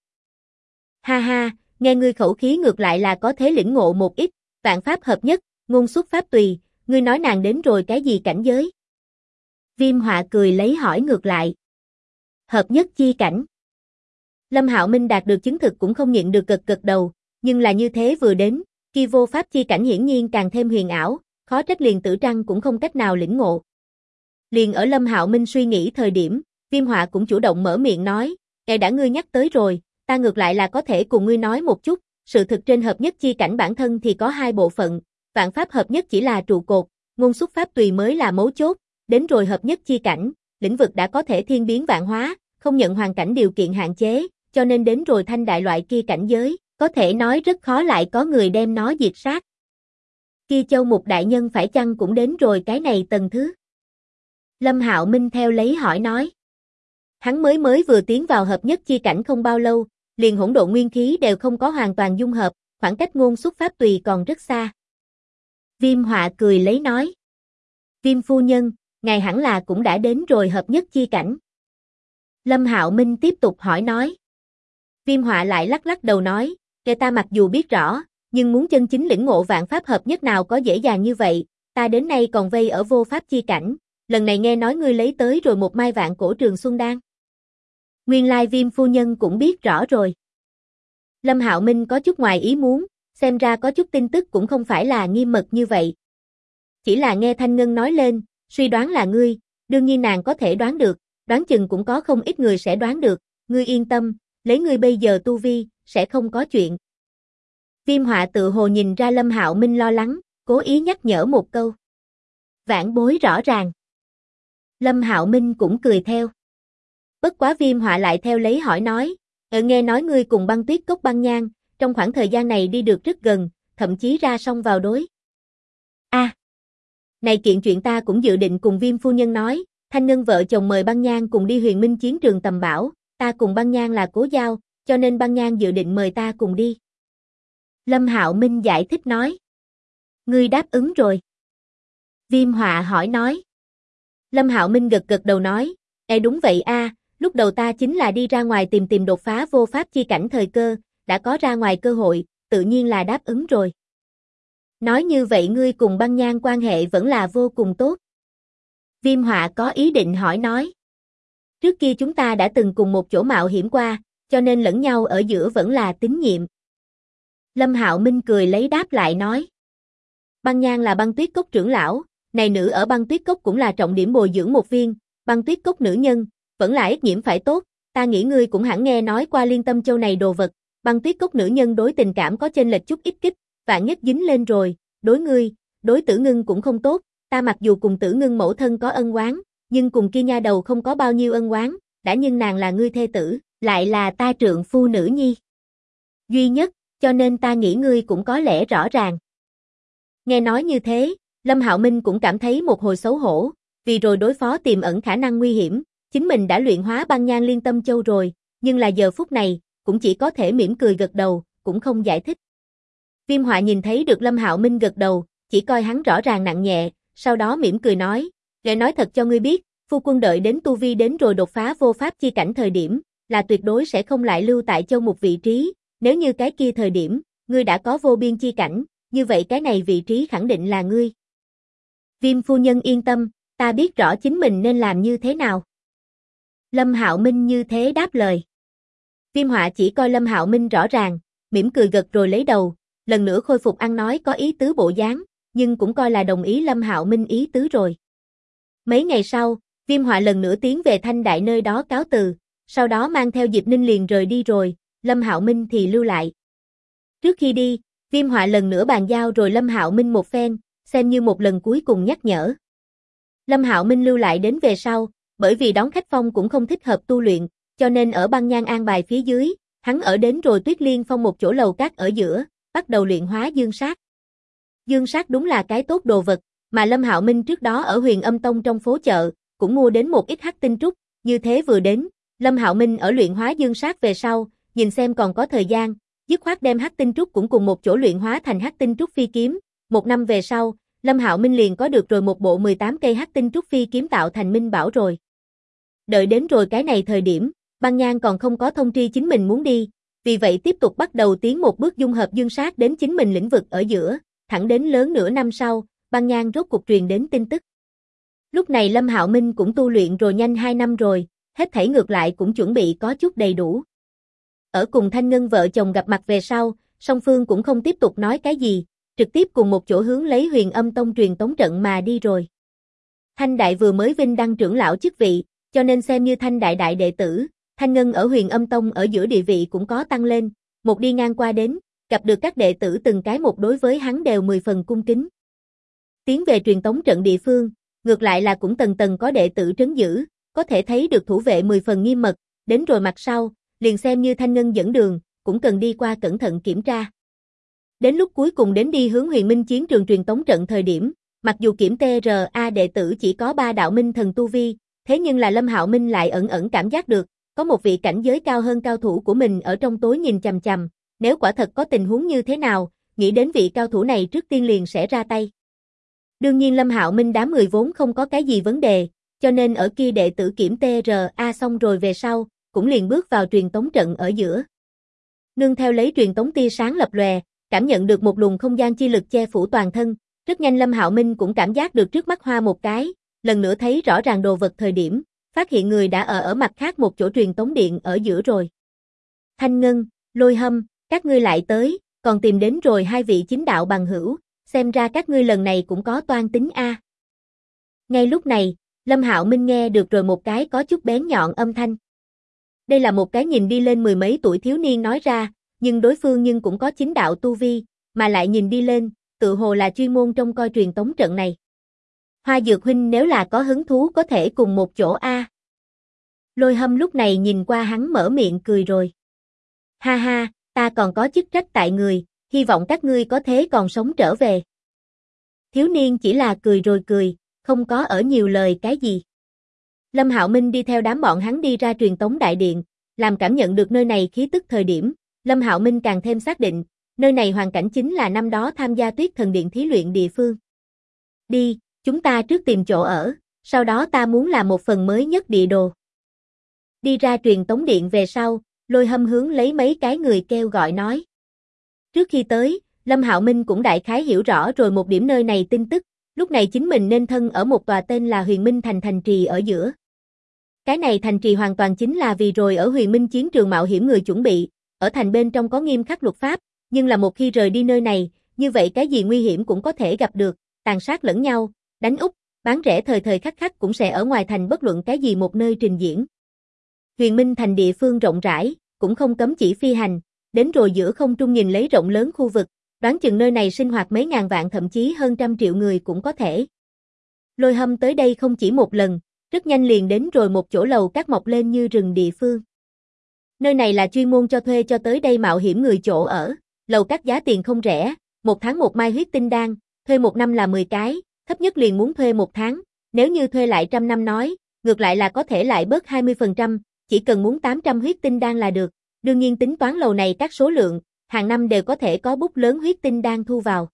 Ha ha, nghe ngươi khẩu khí ngược lại là có thế lĩnh ngộ một ít, vạn pháp hợp nhất, ngôn xuất pháp tùy, ngươi nói nàng đến rồi cái gì cảnh giới? Viêm Họa cười lấy hỏi ngược lại. Hợp nhất chi cảnh. Lâm Hạo Minh đạt được chứng thực cũng không nhịn được gật đầu, nhưng là như thế vừa đến, kia vô pháp chi cảnh hiển nhiên càng thêm huyền ảo, khó trách liền Tử Trăng cũng không cách nào lĩnh ngộ. Liền ở Lâm Hạo Minh suy nghĩ thời điểm, Viêm Họa cũng chủ động mở miệng nói, đã ngươi nhắc tới rồi, ta ngược lại là có thể cùng ngươi nói một chút, sự thực trên hợp nhất chi cảnh bản thân thì có 2 bộ phận, vạn pháp hợp nhất chỉ là trụ cột, ngôn xuất pháp tùy mới là mấu chốt, đến rồi hợp nhất chi cảnh, lĩnh vực đã có thể thiên biến vạn hóa, không nhận hoàn cảnh điều kiện hạn chế, cho nên đến rồi Thanh Đại loại kia cảnh giới, có thể nói rất khó lại có người đem nó diệt sát. Kia Châu Mục đại nhân phải chăng cũng đến rồi cái này tầng thứ? Lâm Hạo Minh theo lấy hỏi nói. Hắn mới vừa tiến vào hợp nhất chi cảnh không bao lâu, liền hỗn độn nguyên khí đều không có hoàn toàn dung hợp, khoảng cách ngôn xuất pháp tùy còn rất xa. Viêm Họa cười lấy nói. Viêm phu nhân, ngài hẳn là cũng đã đến rồi hợp nhất chi cảnh. Lâm Hạo Minh tiếp tục hỏi nói. Viêm Họa lại lắc đầu nói, ta mặc dù biết rõ, nhưng muốn chân chính lĩnh ngộ vạn pháp hợp nhất nào có dễ dàng như vậy, ta đến nay còn vây ở vô pháp chi cảnh, lần này nghe nói ngươi lấy tới rồi một mai vạn cổ trường xuân đan. Nguyên lai Viêm phu nhân cũng biết rõ rồi. Lâm Hạo Minh có chút ngoài ý muốn, xem ra có chút tin tức cũng không phải là nghiêm mật như vậy. Chỉ là nghe Thanh Ngân nói lên, suy đoán là ngươi, đương nhiên nàng có thể đoán được, đoán chừng cũng có không ít người sẽ đoán được, ngươi yên tâm, lấy ngươi bây giờ tu vi, sẽ không có chuyện. Viêm Họa tự hồ nhìn ra Lâm Hạo Minh lo lắng, cố ý nhắc nhở một câu. Vãn bối rõ ràng. Lâm Hạo Minh cũng cười theo. Bất quá Viêm Họa lại theo lấy hỏi nói, nghe nói ngươi cùng Băng Tuyết Cốc Băng Nhan, trong khoảng thời gian này đi được rất gần, thậm chí ra song vào đối. Này kiện chuyện ta cũng dự định cùng Viêm phu nhân nói, Thanh Ngân vợ chồng mời Băng Nhan cùng đi Huyền Minh chiến trường tầm bảo, ta cùng Băng Nhan là cố giao, cho nên Băng Nhan dự định mời ta cùng đi. Lâm Hạo Minh giải thích nói. Ngươi đáp ứng rồi. Viêm Họa hỏi nói. Lâm Hạo Minh gật gật đầu nói, đúng vậy lúc đầu ta chính là đi ra ngoài tìm đột phá vô pháp chi cảnh thời cơ, đã có ra ngoài cơ hội, tự nhiên là đáp ứng rồi. Nói như vậy ngươi cùng Băng Nhan quan hệ vẫn là vô cùng tốt. Viêm Họa có ý định hỏi nói. Trước kia chúng ta đã từng cùng một chỗ mạo hiểm qua, cho nên lẫn nhau ở giữa vẫn là tín nhiệm. Lâm Hạo Minh cười lấy đáp lại nói. Băng Nhan là Băng Tuyết Cốc trưởng lão, này nữ ở Băng Tuyết Cốc cũng là trọng điểm bồi dưỡng một viên, Băng Tuyết Cốc nữ nhân, vẫn là ít nhiễm phải tốt, ta nghĩ ngươi cũng hẳn nghe nói qua Liên Tâm Châu này đồ vật, Băng Tuyết Cốc nữ nhân đối tình cảm có chênh lệch chút ít kích, vạn nhất dính lên rồi, đối ngươi, đối Tử Ngưng cũng không tốt, ta mặc dù cùng Tử Ngưng mẫu thân có ân oán, nhưng cùng kia nha đầu không có bao nhiêu ân oán, đã nhưng nàng là ngươi thê tử, lại là ta trượng phu nữ nhi duy nhất, cho nên ta nghĩ ngươi cũng có lẽ rõ ràng. Nghe nói như thế, Lâm Hạo Minh cũng cảm thấy một hồi xấu hổ, vì rồi đối phó tiềm ẩn khả năng nguy hiểm, chính mình đã luyện hóa Băng Nhan Liên Tâm Châu rồi, nhưng là giờ phút này, cũng chỉ có thể mỉm cười gật đầu, cũng không giải thích. Viêm Họa nhìn thấy được Lâm Hạo Minh gật đầu, chỉ coi hắn rõ ràng nặng nhẹ, sau đó mỉm cười nói, để nói thật cho ngươi biết, phu quân đợi đến tu vi đến rồi đột phá vô pháp chi cảnh thời điểm, là tuyệt đối sẽ không lại lưu tại châu một vị trí, nếu như cái kia thời điểm, ngươi đã có vô biên chi cảnh, như vậy cái này vị trí khẳng định là ngươi. Viêm phu nhân yên tâm, ta biết rõ chính mình nên làm như thế nào. Lâm Hạo Minh như thế đáp lời. Viêm Họa chỉ coi Lâm Hạo Minh rõ ràng, mỉm cười gật rồi lấy đầu, lần nữa khôi phục ăn nói có ý tứ bộ dáng, nhưng cũng coi là đồng ý Lâm Hạo Minh ý tứ rồi. Mấy ngày sau, Viêm Họa lần nữa tiến về Thanh Đại nơi đó cáo từ, sau đó mang theo Diệp Ninh liền rời đi rồi, Lâm Hạo Minh thì lưu lại. Trước khi đi, Viêm Họa lần nữa bàn giao rồi Lâm Hạo Minh một phen, xem như một lần cuối cùng nhắc nhở. Lâm Hạo Minh lưu lại đến về sau, bởi vì đón khách phong cũng không thích hợp tu luyện, cho nên ở Băng Nhan an bài phía dưới, hắn ở đến rồi Tuyết Liên Phong một chỗ lầu cát ở giữa, bắt đầu luyện hóa dương sát. Dương sát đúng là cái tốt đồ vật, mà Lâm Hạo Minh trước đó ở Huyền Âm Tông trong phố chợ, cũng mua đến một ít hắc tinh trúc, như thế vừa đến, Lâm Hạo Minh ở luyện hóa dương sát về sau, nhìn xem còn có thời gian, dứt khoát đem hắc tinh trúc cũng cùng một chỗ luyện hóa thành hắc tinh trúc phi kiếm, một năm về sau, Lâm Hạo Minh liền có được rồi một bộ 18 cây hắc tinh trúc phi kiếm tạo thành minh bảo rồi. Đợi đến rồi cái này thời điểm, Băng Nhan còn không có thông tri chính mình muốn đi, vì vậy tiếp tục bắt đầu tiến một bước dung hợp dương sát đến chính mình lĩnh vực ở giữa, thẳng đến lớn nửa năm sau, Băng Nhan rốt cuộc truyền đến tin tức. Lúc này Lâm Hạo Minh cũng tu luyện rồi nhanh 2 năm rồi, hết thảy ngược lại cũng chuẩn bị có chút đầy đủ. Ở cùng Thanh Ngân vợ chồng gặp mặt về sau, song phương cũng không tiếp tục nói cái gì, trực tiếp cùng một chỗ hướng lấy Huyền Âm Tông truyền tống trận mà đi rồi. Thanh Đại vừa mới vinh đăng trưởng lão chức vị, cho nên xem như Thanh Đại đại đệ tử, Thanh Ngân ở Huyền Âm Tông ở giữa địa vị cũng có tăng lên, một đi ngang qua đến, gặp được các đệ tử từng cái một đối với hắn đều 10 phần cung kính. Tiến về truyền tống trận địa phương, ngược lại là cũng tầng tầng có đệ tử trấn giữ, có thể thấy được thủ vệ 10 phần nghiêm mật, đến rồi mặt sau, liền xem như Thanh Ngân dẫn đường, cũng cần đi qua cẩn thận kiểm tra. Đến lúc cuối cùng đến đi hướng Huyền Minh chiến trường truyền tống trận thời điểm, mặc dù kiểm TRA đệ tử chỉ có 3 đạo minh thần tu vi, thế nhưng là Lâm Hạo Minh lại ẩn ẩn cảm giác được, có một vị cảnh giới cao hơn cao thủ của mình ở trong tối nhìn chằm chằm, nếu quả thật có tình huống như thế nào, nghĩ đến vị cao thủ này trước tiên liền sẽ ra tay. Đương nhiên Lâm Hạo Minh đám người vốn không có cái gì vấn đề, cho nên ở kia đệ tử kiểm TRA xong rồi về sau, cũng liền bước vào truyền tống trận ở giữa. Nương theo lấy truyền tống tia sáng lập lòe, cảm nhận được một luồng không gian chi lực che phủ toàn thân, rất nhanh Lâm Hạo Minh cũng cảm giác được trước mắt hoa một cái, lần nữa thấy rõ ràng đồ vật thời điểm, phát hiện người đã ở mặt khác một chỗ truyền tống điện ở giữa rồi. Thanh Ngân, Lôi Hâm, Các ngươi lại tới, còn tìm đến rồi hai vị chính đạo bằng hữu, xem ra các ngươi lần này cũng có toan tính a. Ngay lúc này, Lâm Hạo Minh nghe được rồi một cái có chút bén nhọn âm thanh. Đây là một cái nhìn đi lên mười mấy tuổi thiếu niên nói ra, nhưng đối phương nhưng cũng có chính đạo tu vi, mà lại nhìn đi lên, tự hồ là chuyên môn trông coi truyền tống trận này. Hoa Dược huynh nếu là có hứng thú có thể cùng một chỗ a. Lôi Hâm lúc này nhìn qua hắn mở miệng cười rồi. Ha ha, ta còn có chức trách tại người, hy vọng các ngươi có thế còn sống trở về. Thiếu niên chỉ là cười rồi cười, không có ở nhiều lời cái gì. Lâm Hạo Minh đi theo đám bọn hắn đi ra truyền tống đại điện, làm cảm nhận được nơi này khí tức thời điểm, Lâm Hạo Minh càng thêm xác định, nơi này hoàn cảnh chính là năm đó tham gia Tuyết Thần Điện thí luyện địa phương. Đi, chúng ta trước tìm chỗ ở, sau đó ta muốn làm một phần mới nhất địa đồ. Đi ra truyền tống điện về sau, Lôi Hâm hướng lấy mấy cái người kêu gọi nói. Trước khi tới, Lâm Hạo Minh cũng đại khái hiểu rõ rồi một điểm nơi này tin tức, lúc này chính mình nên thân ở một tòa tên là Huyền Minh Thành thành trì ở giữa. Cái này thành trì hoàn toàn chính là vì rồi ở Huyền Minh chiến trường mạo hiểm người chuẩn bị, ở thành bên trong có nghiêm khắc luật pháp, nhưng là một khi rời đi nơi này, như vậy cái gì nguy hiểm cũng có thể gặp được, tàn sát lẫn nhau, đánh úp, bán rẻ thời thời khắc khắc cũng sẽ ở ngoài thành bất luận cái gì một nơi trình diễn. Huyền Minh Thành địa phương rộng rãi, cũng không cấm chỉ phi hành, đến rồi giữa không trung nhìn lấy rộng lớn khu vực, đoán chừng nơi này sinh hoạt mấy ngàn vạn thậm chí hơn trăm triệu người cũng có thể. Lôi Hâm tới đây không chỉ một lần, rất nhanh liền đến rồi một chỗ lầu các mọc lên như rừng địa phương. Nơi này là chuyên môn cho thuê cho tới đây mạo hiểm người chỗ ở, lầu các giá tiền không rẻ, một tháng một mai huyết tinh đan, thuê một năm là 10 cái, thấp nhất liền muốn thuê một tháng, nếu như thuê lại 100 năm nói, ngược lại là có thể lại bớt 20%, chỉ cần muốn 800 huyết tinh đan là được, đương nhiên tính toán lầu này các số lượng, hàng năm đều có thể có bút lớn huyết tinh đan thu vào.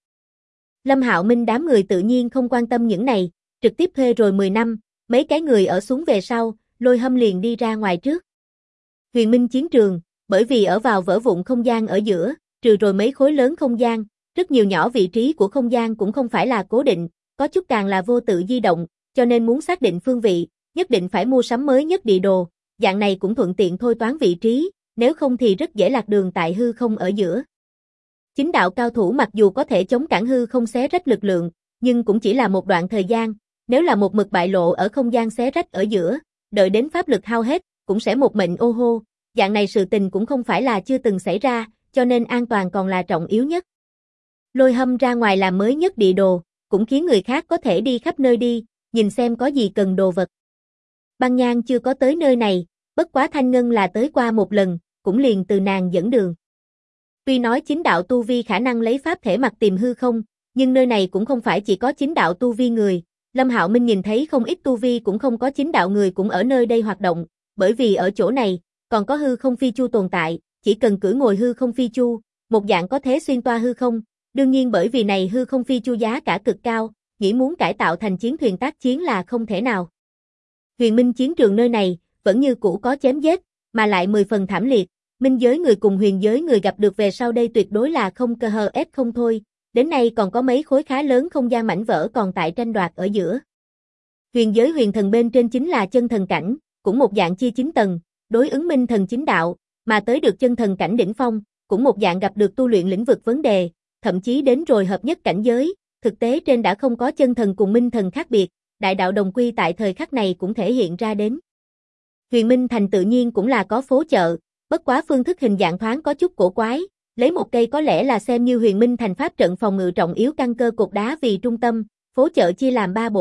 Lâm Hạo Minh đám người tự nhiên không quan tâm những này, trực tiếp thuê rồi 10 năm, mấy cái người ở xuống về sau, Lôi Hâm liền đi ra ngoài trước. Huyền Minh chiến trường, bởi vì ở vào vỡ vụn không gian ở giữa, trừ rồi mấy khối lớn không gian, rất nhiều nhỏ vị trí của không gian cũng không phải là cố định, có chút càng là vô tự di động, cho nên muốn xác định phương vị, nhất định phải mua sắm mới nhất địa đồ, dạng này cũng thuận tiện thôi toán vị trí, nếu không thì rất dễ lạc đường tại hư không ở giữa. Chính đạo cao thủ mặc dù có thể chống cản hư không xé rách lực lượng, nhưng cũng chỉ là một đoạn thời gian, nếu là một mực bại lộ ở không gian xé rách ở giữa, đợi đến pháp lực hao hết, cũng sẽ một mệnh ô hô, dạng này sự tình cũng không phải là chưa từng xảy ra, cho nên an toàn còn là trọng yếu nhất. Lôi Hâm ra ngoài làm mới nhất địa đồ, cũng khiến người khác có thể đi khắp nơi đi, nhìn xem có gì cần đồ vật. Băng Nhan chưa có tới nơi này, bất quá Thanh Ngân là tới qua một lần, cũng liền từ nàng dẫn đường. Tuy nói chính đạo tu vi khả năng lấy pháp thể mặt tìm hư không, nhưng nơi này cũng không phải chỉ có chính đạo tu vi người, Lâm Hạo Minh nhìn thấy không ít tu vi cũng không có chính đạo người cũng ở nơi đây hoạt động, bởi vì ở chỗ này, còn có hư không phi chu tồn tại, chỉ cần cưỡi ngồi hư không phi chu, một dạng có thể xuyên toa hư không, đương nhiên bởi vì này hư không phi chu giá cả cực cao, nghĩ muốn cải tạo thành chiến thuyền tác chiến là không thể nào. Huyền Minh chiến trường nơi này, vẫn như cũ có chém giết, mà lại 10 phần thảm liệt, minh giới người cùng huyền giới người gặp được về sau đây tuyệt đối là không cơ hờ ép không thôi, đến nay còn có mấy khối khá lớn không gian mảnh vỡ còn tại tranh đoạt ở giữa. Huyền giới huyền thần bên trên chính là chân thần cảnh, cũng một dạng chia 9 tầng, đối ứng minh thần chính đạo, mà tới được chân thần cảnh đỉnh phong, cũng một dạng gặp được tu luyện lĩnh vực vấn đề, thậm chí đến rồi hợp nhất cảnh giới, thực tế trên đã không có chân thần cùng minh thần khác biệt, đại đạo đồng quy tại thời khắc này cũng thể hiện ra đến. Huyền Minh Thành tự nhiên cũng là có phố chợ, bất quá phương thức hình dạng thoáng có chút cổ quái, lấy một cây có lẽ là xem như Huyền Minh Thành pháp trận phòng ngự trọng yếu căn cơ cột đá vì trung tâm, phố chợ chia làm 3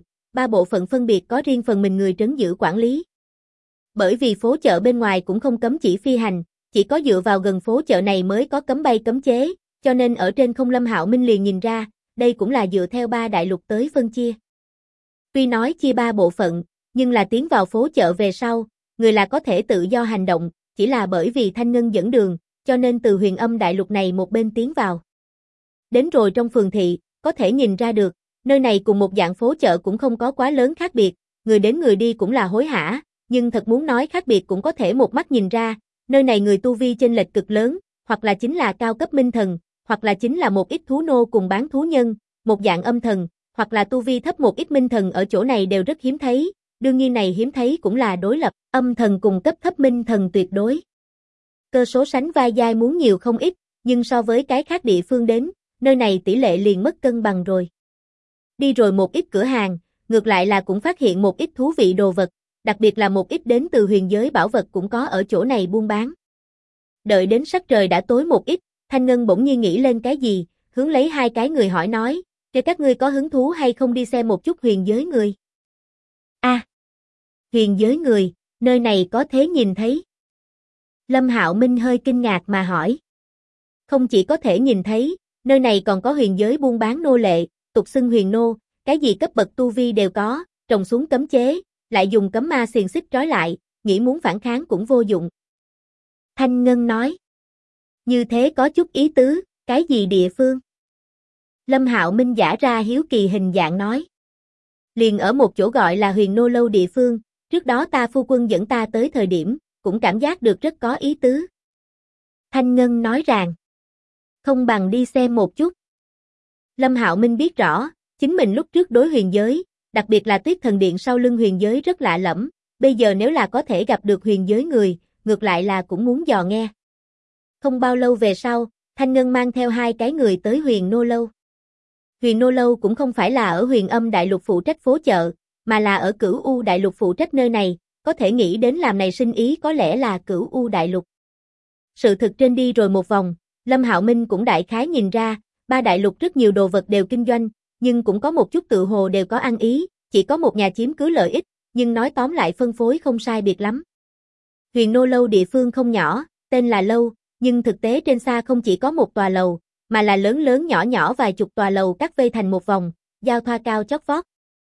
bộ phận phân biệt có riêng phần mình người trấn giữ quản lý. Bởi vì phố chợ bên ngoài cũng không cấm chỉ phi hành, chỉ có dựa vào gần phố chợ này mới có cấm bay cấm chế, cho nên ở trên không Lâm Hạo Minh liền nhìn ra, đây cũng là dựa theo 3 đại lục tới phân chia. Tuy nói chia 3 bộ phận, nhưng là tiến vào phố chợ về sau, người là có thể tự do hành động, chỉ là bởi vì Thanh Ngân dẫn đường, cho nên từ Huyền Âm đại lục này một bên tiến vào. Đến rồi trong phường thị, có thể nhìn ra được, nơi này cùng một dạng phố chợ cũng không có quá lớn khác biệt, người đến người đi cũng là hối hả, nhưng thật muốn nói khác biệt cũng có thể một mắt nhìn ra, nơi này người tu vi chênh lệch cực lớn, hoặc là chính là cao cấp minh thần, hoặc là chính là một ít thú nô cùng bán thú nhân, một dạng âm thần, hoặc là tu vi thấp một ít minh thần ở chỗ này đều rất hiếm thấy, đương nhiên này hiếm thấy cũng là đối lập, âm thần cùng cấp thấp minh thần tuyệt đối. cơ số sánh vai dai muốn nhiều không ít, nhưng so với cái khác địa phương đến, nơi này tỷ lệ liền mất cân bằng rồi. Đi rồi một ít cửa hàng, ngược lại là cũng phát hiện một ít thú vị đồ vật, đặc biệt là một ít đến từ huyền giới bảo vật cũng có ở chỗ này buôn bán. Đợi đến sắc trời đã tối một ít, Thanh Ngân bỗng nhiên nghĩ lên cái gì, hướng lấy hai cái người hỏi nói, "Cho các ngươi có hứng thú hay không đi xem một chút huyền giới người?" Huyền giới người, nơi này có thế nhìn thấy. Lâm Hạo Minh hơi kinh ngạc mà hỏi. Không chỉ có thể nhìn thấy, nơi này còn có huyền giới buôn bán nô lệ, tục xưng huyền nô, cái gì cấp bậc tu vi đều có, trồng xuống cấm chế, lại dùng cấm ma xiềng xích trói lại, nghĩ muốn phản kháng cũng vô dụng. Thanh Ngân nói. Như thế có chút ý tứ, cái gì địa phương? Lâm Hạo Minh giả ra hiếu kỳ hình dạng nói. Liền ở một chỗ gọi là huyền nô lâu địa phương, trước đó ta phu quân dẫn ta tới thời điểm, cũng cảm giác được rất có ý tứ. Thanh Ngân nói rằng, không bằng đi xem một chút. Lâm Hạo Minh biết rõ, chính mình lúc trước đối huyền giới, đặc biệt là Tuyết Thần Điện sau lưng huyền giới rất lạ lẫm, bây giờ nếu là có thể gặp được huyền giới người, ngược lại là cũng muốn dò nghe. Không bao lâu về sau, Thanh Ngân mang theo hai cái người tới huyền nô lâu. Huyền nô lâu cũng không phải là ở huyền âm đại lục phụ trách phố chợ, mà là ở Cửu U đại lục phụ trách nơi này, có thể nghĩ đến làm này sinh ý có lẽ là Cửu U đại lục. Sự thực trên đi rồi một vòng, Lâm Hạo Minh cũng đại khái nhìn ra, ba đại lục rất nhiều đồ vật đều kinh doanh, nhưng cũng có một chút tự hồ đều có ăn ý, chỉ có một nhà chiếm cứ lợi ích, nhưng nói tóm lại phân phối không sai biệt lắm. Huyền nô lâu địa phương không nhỏ, tên là lâu, nhưng thực tế trên xa không chỉ có một tòa lầu, mà là lớn lớn nhỏ nhỏ vài chục tòa lầu cắt vây thành một vòng, giao thoa cao chót vót.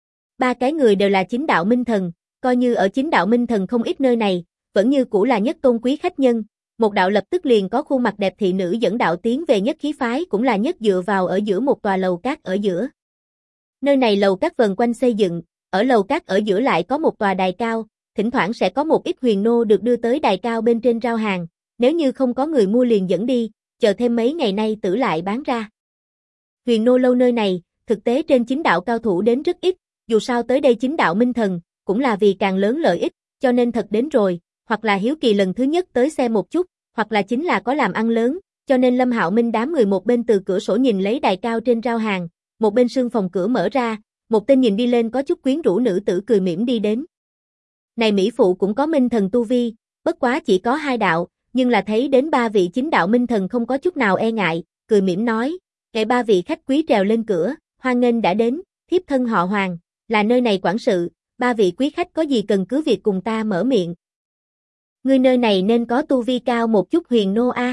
Ba cái người đều là chính đạo minh thần, coi như ở chính đạo minh thần không ít nơi này, vẫn như cũ là nhất tôn quý khách nhân. Một đạo lập tức liền có khuôn mặt đẹp thị nữ dẫn đạo tiến về nhất khí phái cũng là nhất dựa vào ở giữa một tòa lầu cát ở giữa. Nơi này lầu cát vần quanh xây dựng, ở lầu cát ở giữa lại có một tòa đài cao, thỉnh thoảng sẽ có một ít huyền nô được đưa tới đài cao bên trên rao hàng, nếu như không có người mua liền dẫn đi, chờ thêm mấy ngày nay tử lại bán ra. Huyền nô lâu nơi này, thực tế trên chính đạo cao thủ đến rất ít, dù sao tới đây chính đạo minh thần, cũng là vì càng lớn lợi ích, cho nên thật đến rồi, hoặc là hiếu kỳ lần thứ nhất tới xem một chút, hoặc là chính là có làm ăn lớn, cho nên Lâm Hạo Minh đám người một bên từ cửa sổ nhìn lấy đài cao trên rao hàng, một bên sương phòng cửa mở ra, một tên nhìn đi lên có chút quyến rũ nữ tử cười mỉm đi đến. Này mỹ phụ cũng có minh thần tu vi, bất quá chỉ có 2 đạo, nhưng là thấy đến 3 vị chính đạo minh thần không có chút nào e ngại, cười mỉm nói, "Kệ 3 vị khách quý trèo lên cửa, hoan nghênh đã đến, thiếp thân họ Hoàng, là nơi này quản sự, 3 vị quý khách có gì cần cứ việc cùng ta mở miệng." Ngươi nơi này nên có tu vi cao một chút huyền nô a.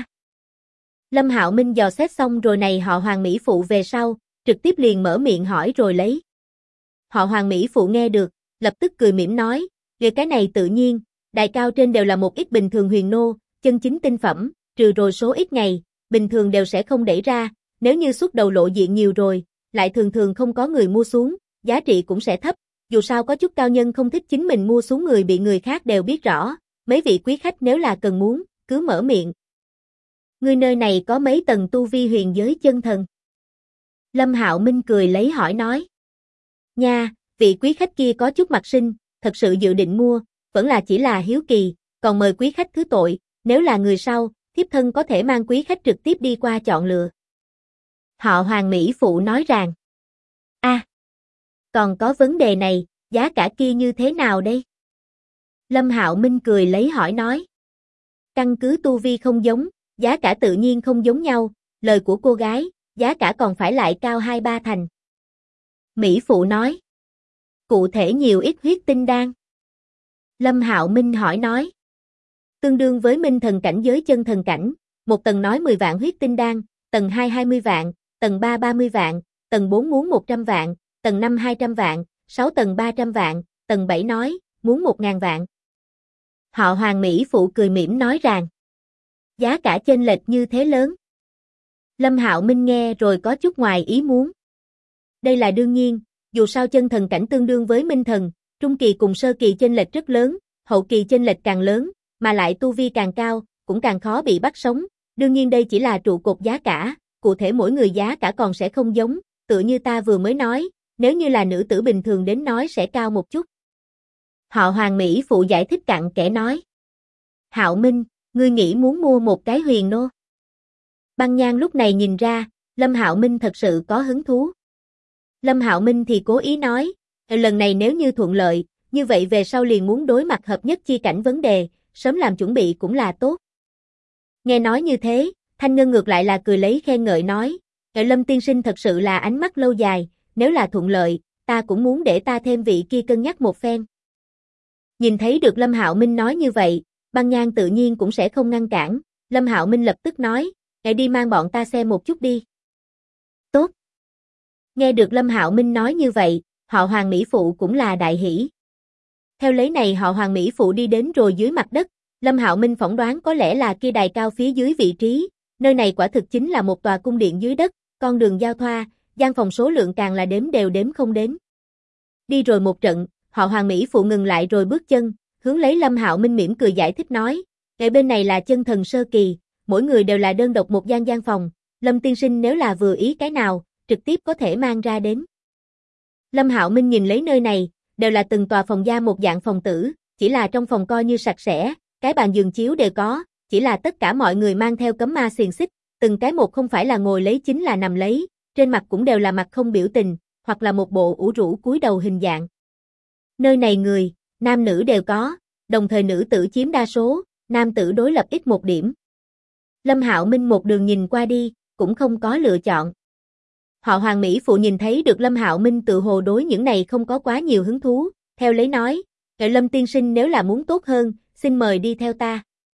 Lâm Hạo Minh dò xét xong rồi này họ Hoàng mỹ phụ về sau, trực tiếp liền mở miệng hỏi rồi lấy. Họ Hoàng mỹ phụ nghe được, lập tức cười mỉm nói, "Về cái này tự nhiên, đài cao trên đều là một ít bình thường huyền nô, chân chính tinh phẩm, trừ rồi số ít ngày, bình thường đều sẽ không đẩy ra, nếu như xuất đầu lộ diện nhiều rồi, lại thường thường không có người mua xuống, giá trị cũng sẽ thấp, dù sao có chút cao nhân không thích chính mình mua xuống người bị người khác đều biết rõ, mấy vị quý khách nếu là cần muốn, cứ mở miệng." Ngươi nơi này có mấy tầng tu vi huyền giới chân thần? Lâm Hạo Minh cười lấy hỏi nói. Nha, vị quý khách kia có chút mặt sinh, thật sự dự định mua, vẫn là chỉ là hiếu kỳ, còn mời quý khách thứ tội, nếu là người sau, thiếp thân có thể mang quý khách trực tiếp đi qua chọn lựa. Họ Hoàng mỹ phụ nói rằng. Còn có vấn đề này, giá cả kia như thế nào đây? Lâm Hạo Minh cười lấy hỏi nói. Căn cứ tu vi không giống, giá cả tự nhiên không giống nhau, lời của cô gái, giá cả còn phải lại cao 2-3 thành. Mỹ phụ nói. Cụ thể nhiều ít huyết tinh đan? Lâm Hạo Minh hỏi nói. Tương đương với minh thần cảnh giới chân thần cảnh, một tầng nói 10 vạn huyết tinh đan, tầng 2 20 vạn, tầng 3 30 vạn, tầng 4 muốn 100 vạn, tầng 5 200 vạn, 6 tầng 300 vạn, tầng 7 nói, muốn 1.000 vạn. Họ Hoàng mỹ phụ cười mỉm nói rằng, giá cả chênh lệch như thế lớn. Lâm Hạo Minh nghe rồi có chút ngoài ý muốn. Đây là đương nhiên, dù sao chân thần cảnh tương đương với minh thần, trung kỳ cùng sơ kỳ chênh lệch rất lớn, hậu kỳ chênh lệch càng lớn, mà lại tu vi càng cao, cũng càng khó bị bắt sống. Đương nhiên đây chỉ là trụ cột giá cả, cụ thể mỗi người giá cả còn sẽ không giống, tựa như ta vừa mới nói, nếu như là nữ tử bình thường đến nói sẽ cao một chút. Họ Hoàng mỹ phụ giải thích cặn kẽ nói. Hạo Minh, ngươi nghĩ muốn mua một cái huyền nô? Băng Nhan lúc này nhìn ra, Lâm Hạo Minh thật sự có hứng thú. Lâm Hạo Minh thì cố ý nói, lần này nếu như thuận lợi, như vậy về sau liền muốn đối mặt hợp nhất chi cảnh vấn đề, sớm làm chuẩn bị cũng là tốt. Nghe nói như thế, Thanh Ngân ngược lại là cười lấy khen ngợi nói, Lâm tiên sinh thật sự là ánh mắt lâu dài, nếu là thuận lợi, ta cũng muốn để ta thêm vị kia cân nhắc một phen. Nhìn thấy được Lâm Hạo Minh nói như vậy, Băng Nhan tự nhiên cũng sẽ không ngăn cản, Lâm Hạo Minh lập tức nói, đi mang bọn ta xem một chút đi. Tốt. Nghe được Lâm Hạo Minh nói như vậy, họ Hoàng Mỹ Phụ cũng là đại hỉ. Theo lấy này họ Hoàng Mỹ Phụ đi đến rồi dưới mặt đất, Lâm Hạo Minh phỏng đoán có lẽ là kia đài cao phía dưới vị trí, nơi này quả thực chính là một tòa cung điện dưới đất, con đường giao thoa, gian phòng số lượng càng là đếm đều đếm không đến. Đi rồi một trận, họ Hoàng Mỹ Phụ ngừng lại rồi bước chân, hướng lấy Lâm Hạo Minh mỉm cười giải thích nói, bên này là chân thần sơ kỳ, mỗi người đều là đơn độc một gian phòng, Lâm tiên sinh nếu là vừa ý cái nào, trực tiếp có thể mang ra đến. Lâm Hạo Minh nhìn lấy nơi này, đều là từng tòa phòng gia một dạng phòng tử, chỉ là trong phòng coi như sạch sẽ, cái bàn giường chiếu đều có, chỉ là tất cả mọi người mang theo cấm ma xiềng xích, từng cái một không phải là ngồi lấy chính là nằm lấy, trên mặt cũng đều là mặt không biểu tình, hoặc là một bộ ủ rũ cúi đầu hình dạng. Nơi này người, nam nữ đều có, đồng thời nữ tử chiếm đa số, nam tử đối lập ít một điểm. Lâm Hạo Minh một đường nhìn qua đi, cũng không có lựa chọn. Họ Hoàng Mỹ Phụ nhìn thấy được Lâm Hạo Minh tự hồ đối những này không có quá nhiều hứng thú, theo lấy nói, Lâm tiên sinh nếu là muốn tốt hơn, xin mời đi theo ta.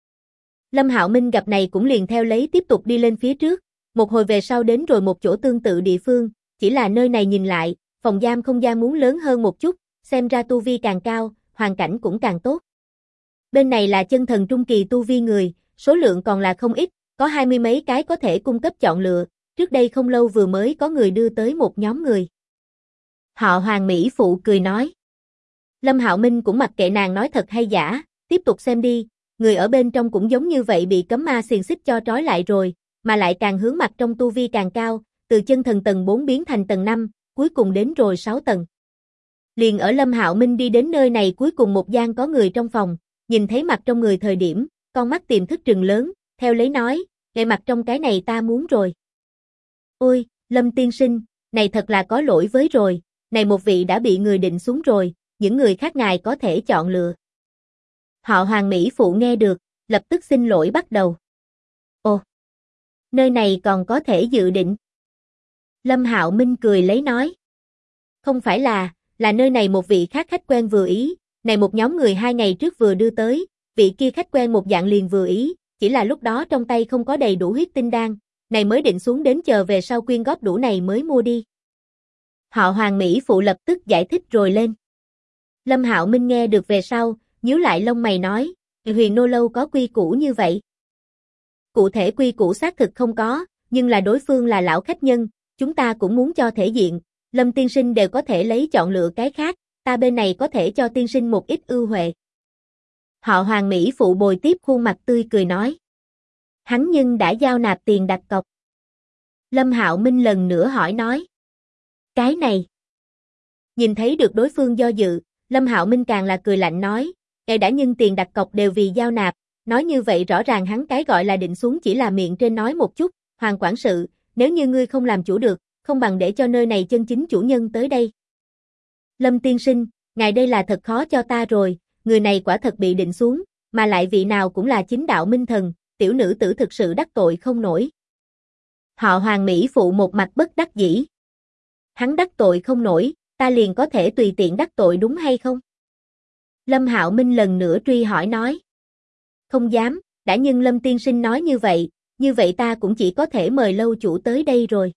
Lâm Hạo Minh gặp này cũng liền theo lấy tiếp tục đi lên phía trước, một hồi về sau đến rồi một chỗ tương tự địa phương, chỉ là nơi này nhìn lại, phòng giam không gian muốn lớn hơn một chút, xem ra tu vi càng cao, hoàn cảnh cũng càng tốt. Bên này là chân thần trung kỳ tu vi người, số lượng còn là không ít, có 20 mấy cái có thể cung cấp chọn lựa, trước đây không lâu vừa mới có người đưa tới một nhóm người. Họ Hoàng Mỹ Phụ cười nói. Lâm Hạo Minh cũng mặc kệ nàng nói thật hay giả, tiếp tục xem đi, người ở bên trong cũng giống như vậy bị cấm ma xiềng xích cho trói lại rồi, mà lại càng hướng mặt trong tu vi càng cao, từ chân thần tầng 4 biến thành tầng 5, cuối cùng đến rồi 6 tầng. Liền ở Lâm Hạo Minh đi đến nơi này cuối cùng một gian có người trong phòng, nhìn thấy mặt trong người thời điểm, con mắt tiềm thức trừng lớn, theo lấy nói, mặt trong cái này ta muốn rồi. Ôi, Lâm tiên sinh, này thật là có lỗi với rồi, này một vị đã bị người định xuống rồi, những người khác ngài có thể chọn lựa. Họ Hoàng Mỹ Phụ nghe được, lập tức xin lỗi bắt đầu. Ồ, nơi này còn có thể dự định. Lâm Hạo Minh cười lấy nói. Không phải là nơi này một vị khác khách quen vừa ý, này một nhóm người 2 ngày trước vừa đưa tới, vị kia khách quen một dạng liền vừa ý, chỉ là lúc đó trong tay không có đầy đủ huyết tinh đan, này mới định xuống đến chờ về sau quyên góp đủ này mới mua đi. Họ Hoàng Mỹ Phụ lập tức giải thích rồi lên. Lâm Hạo Minh nghe được về sau, nhíu lại lông mày nói, Huyền Nô Lâu có quy củ như vậy. Cụ thể quy củ xác thực không có, nhưng là đối phương là lão khách nhân, chúng ta cũng muốn cho thể diện, Lâm tiên sinh đều có thể lấy chọn lựa cái khác, ta bên này có thể cho tiên sinh một ít ưu huệ. Họ Hoàng Mỹ Phụ bồi tiếp khuôn mặt tươi cười nói. Hắn nhưng đã giao nạp tiền đặt cọc. Lâm Hạo Minh lần nữa hỏi nói. Cái này. Nhìn thấy được đối phương do dự, Lâm Hạo Minh càng là cười lạnh nói, đã nhưng tiền đặt cọc đều vì giao nạp, nói như vậy rõ ràng hắn cái gọi là định xuống chỉ là miệng trên nói một chút, Hoàng quản sự, nếu như ngươi không làm chủ được, không bằng để cho nơi này chân chính chủ nhân tới đây. Lâm tiên sinh, ngài đây là thật khó cho ta rồi, người này quả thật bị định xuống, mà lại vị nào cũng là chính đạo minh thần, tiểu nữ tử thực sự đắc tội không nổi. Họ Hoàng Mỹ Phụ một mặt bất đắc dĩ. Hắn đắc tội không nổi, ta liền có thể tùy tiện đắc tội đúng hay không? Lâm Hạo Minh lần nữa truy hỏi nói. Không dám, đã nhưng Lâm tiên sinh nói như vậy ta cũng chỉ có thể mời lâu chủ tới đây rồi.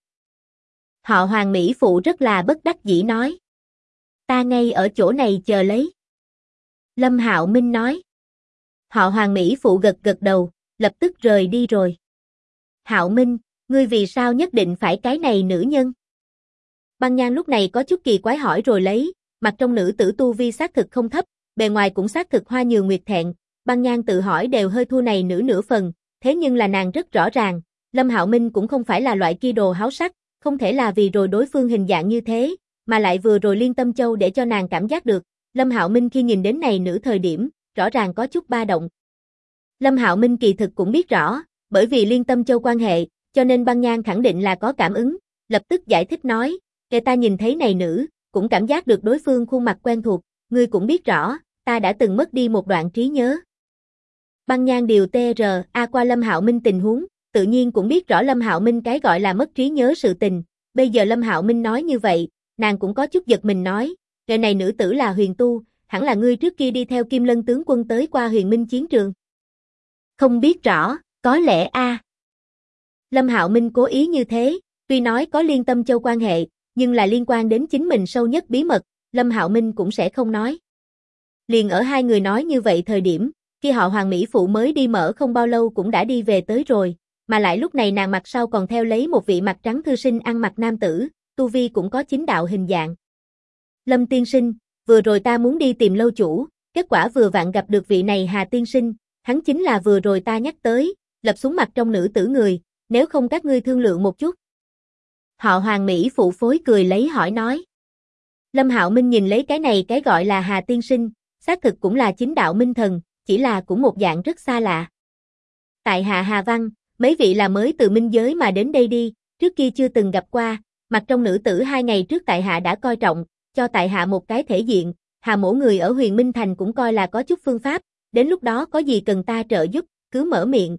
Họ Hoàng Mỹ Phụ rất là bất đắc dĩ nói. Ta ngay ở chỗ này chờ lấy. Lâm Hạo Minh nói. Họ Hoàng Mỹ Phụ gật gật đầu, lập tức rời đi rồi. Hạo Minh, ngươi vì sao nhất định phải cái này nữ nhân? Băng Nhan lúc này có chút kỳ quái hỏi rồi lấy, mặt trong nữ tử tu vi xác thực không thấp, bề ngoài cũng xác thực hoa nhường nguyệt thẹn, Băng Nhan tự hỏi đều hơi thua này nữ nửa phần, thế nhưng là nàng rất rõ ràng, Lâm Hạo Minh cũng không phải là loại kia đồ háo sắc, không thể là vì rồi đối phương hình dạng như thế, mà lại vừa rồi Liên Tâm Châu để cho nàng cảm giác được, Lâm Hạo Minh khi nhìn đến này nữ thời điểm, rõ ràng có chút ba động. Lâm Hạo Minh kỳ thực cũng biết rõ, bởi vì Liên Tâm Châu quan hệ, cho nên Băng Nhan khẳng định là có cảm ứng, lập tức giải thích nói, kể ta nhìn thấy này nữ, cũng cảm giác được đối phương khuôn mặt quen thuộc, ngươi cũng biết rõ, ta đã từng mất đi một đoạn trí nhớ. Băng Nhan điều TRA qua Lâm Hạo Minh tình huống, tự nhiên cũng biết rõ Lâm Hạo Minh cái gọi là mất trí nhớ sự tình, bây giờ Lâm Hạo Minh nói như vậy, nàng cũng có chút giật mình nói, kẻ này nữ tử là Huyền Tu, hẳn là ngươi trước kia đi theo Kim Lân tướng quân tới qua Huyền Minh chiến trường. Không biết rõ, có lẽ a. Lâm Hạo Minh cố ý như thế, tuy nói có Liên Tâm Châu quan hệ, nhưng là liên quan đến chính mình sâu nhất bí mật, Lâm Hạo Minh cũng sẽ không nói. Liền ở hai người nói như vậy thời điểm, khi họ Hoàng Mỹ Phụ mới đi mở không bao lâu cũng đã đi về tới rồi, mà lại lúc này nàng mặt sau còn theo lấy một vị mặt trắng thư sinh ăn mặc nam tử, tu vi cũng có chính đạo hình dạng. Lâm tiên sinh, vừa rồi ta muốn đi tìm lâu chủ, kết quả vừa vặn gặp được vị này Hà tiên sinh, hắn chính là vừa rồi ta nhắc tới, lập xuống mặt trong nữ tử người, nếu không các ngươi thương lượng một chút. Họ Hoàng Mỹ Phụ phối cười lấy hỏi nói. Lâm Hạo Minh nhìn lấy cái này cái gọi là Hà tiên sinh, xác thực cũng là chính đạo minh thần, chỉ là cũng một dạng rất xa lạ. Tại hạ Hà Văn, mấy vị là mới từ minh giới mà đến đây đi, trước kia chưa từng gặp qua, mặt trong nữ tử 2 ngày trước tại hạ đã coi trọng, cho tại hạ một cái thể diện, Hà mỗ người ở Huyền Minh Thành cũng coi là có chút phương pháp, đến lúc đó có gì cần ta trợ giúp, cứ mở miệng.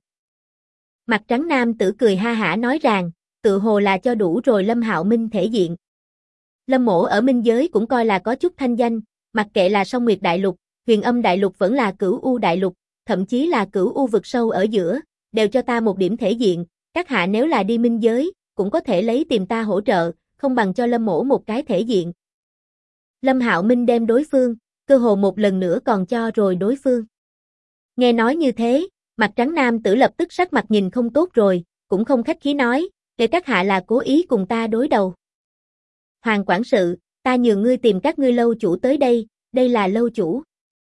Mặt trắng nam tử cười ha hả nói rằng, tự hồ là cho đủ rồi Lâm Hạo Minh thể diện. Lâm mỗ ở minh giới cũng coi là có chút thanh danh, mặc kệ là Song Nguyệt Đại Lục, Huyền Âm Đại Lục vẫn là Cửu U Đại Lục, thậm chí là Cửu U vực sâu ở giữa, đều cho ta một điểm thể diện, các hạ nếu là đi minh giới, cũng có thể lấy tìm ta hỗ trợ, không bằng cho Lâm mỗ một cái thể diện. Lâm Hạo Minh đem đối phương, cơ hồ một lần nữa còn cho rồi đối phương. Nghe nói như thế, mặt trắng nam tử lập tức sắc mặt nhìn không tốt rồi, cũng không khách khí nói, để các hạ là cố ý cùng ta đối đầu. Hoàng quản sự, ta nhường ngươi tìm các ngươi lâu chủ tới đây, đây là lâu chủ.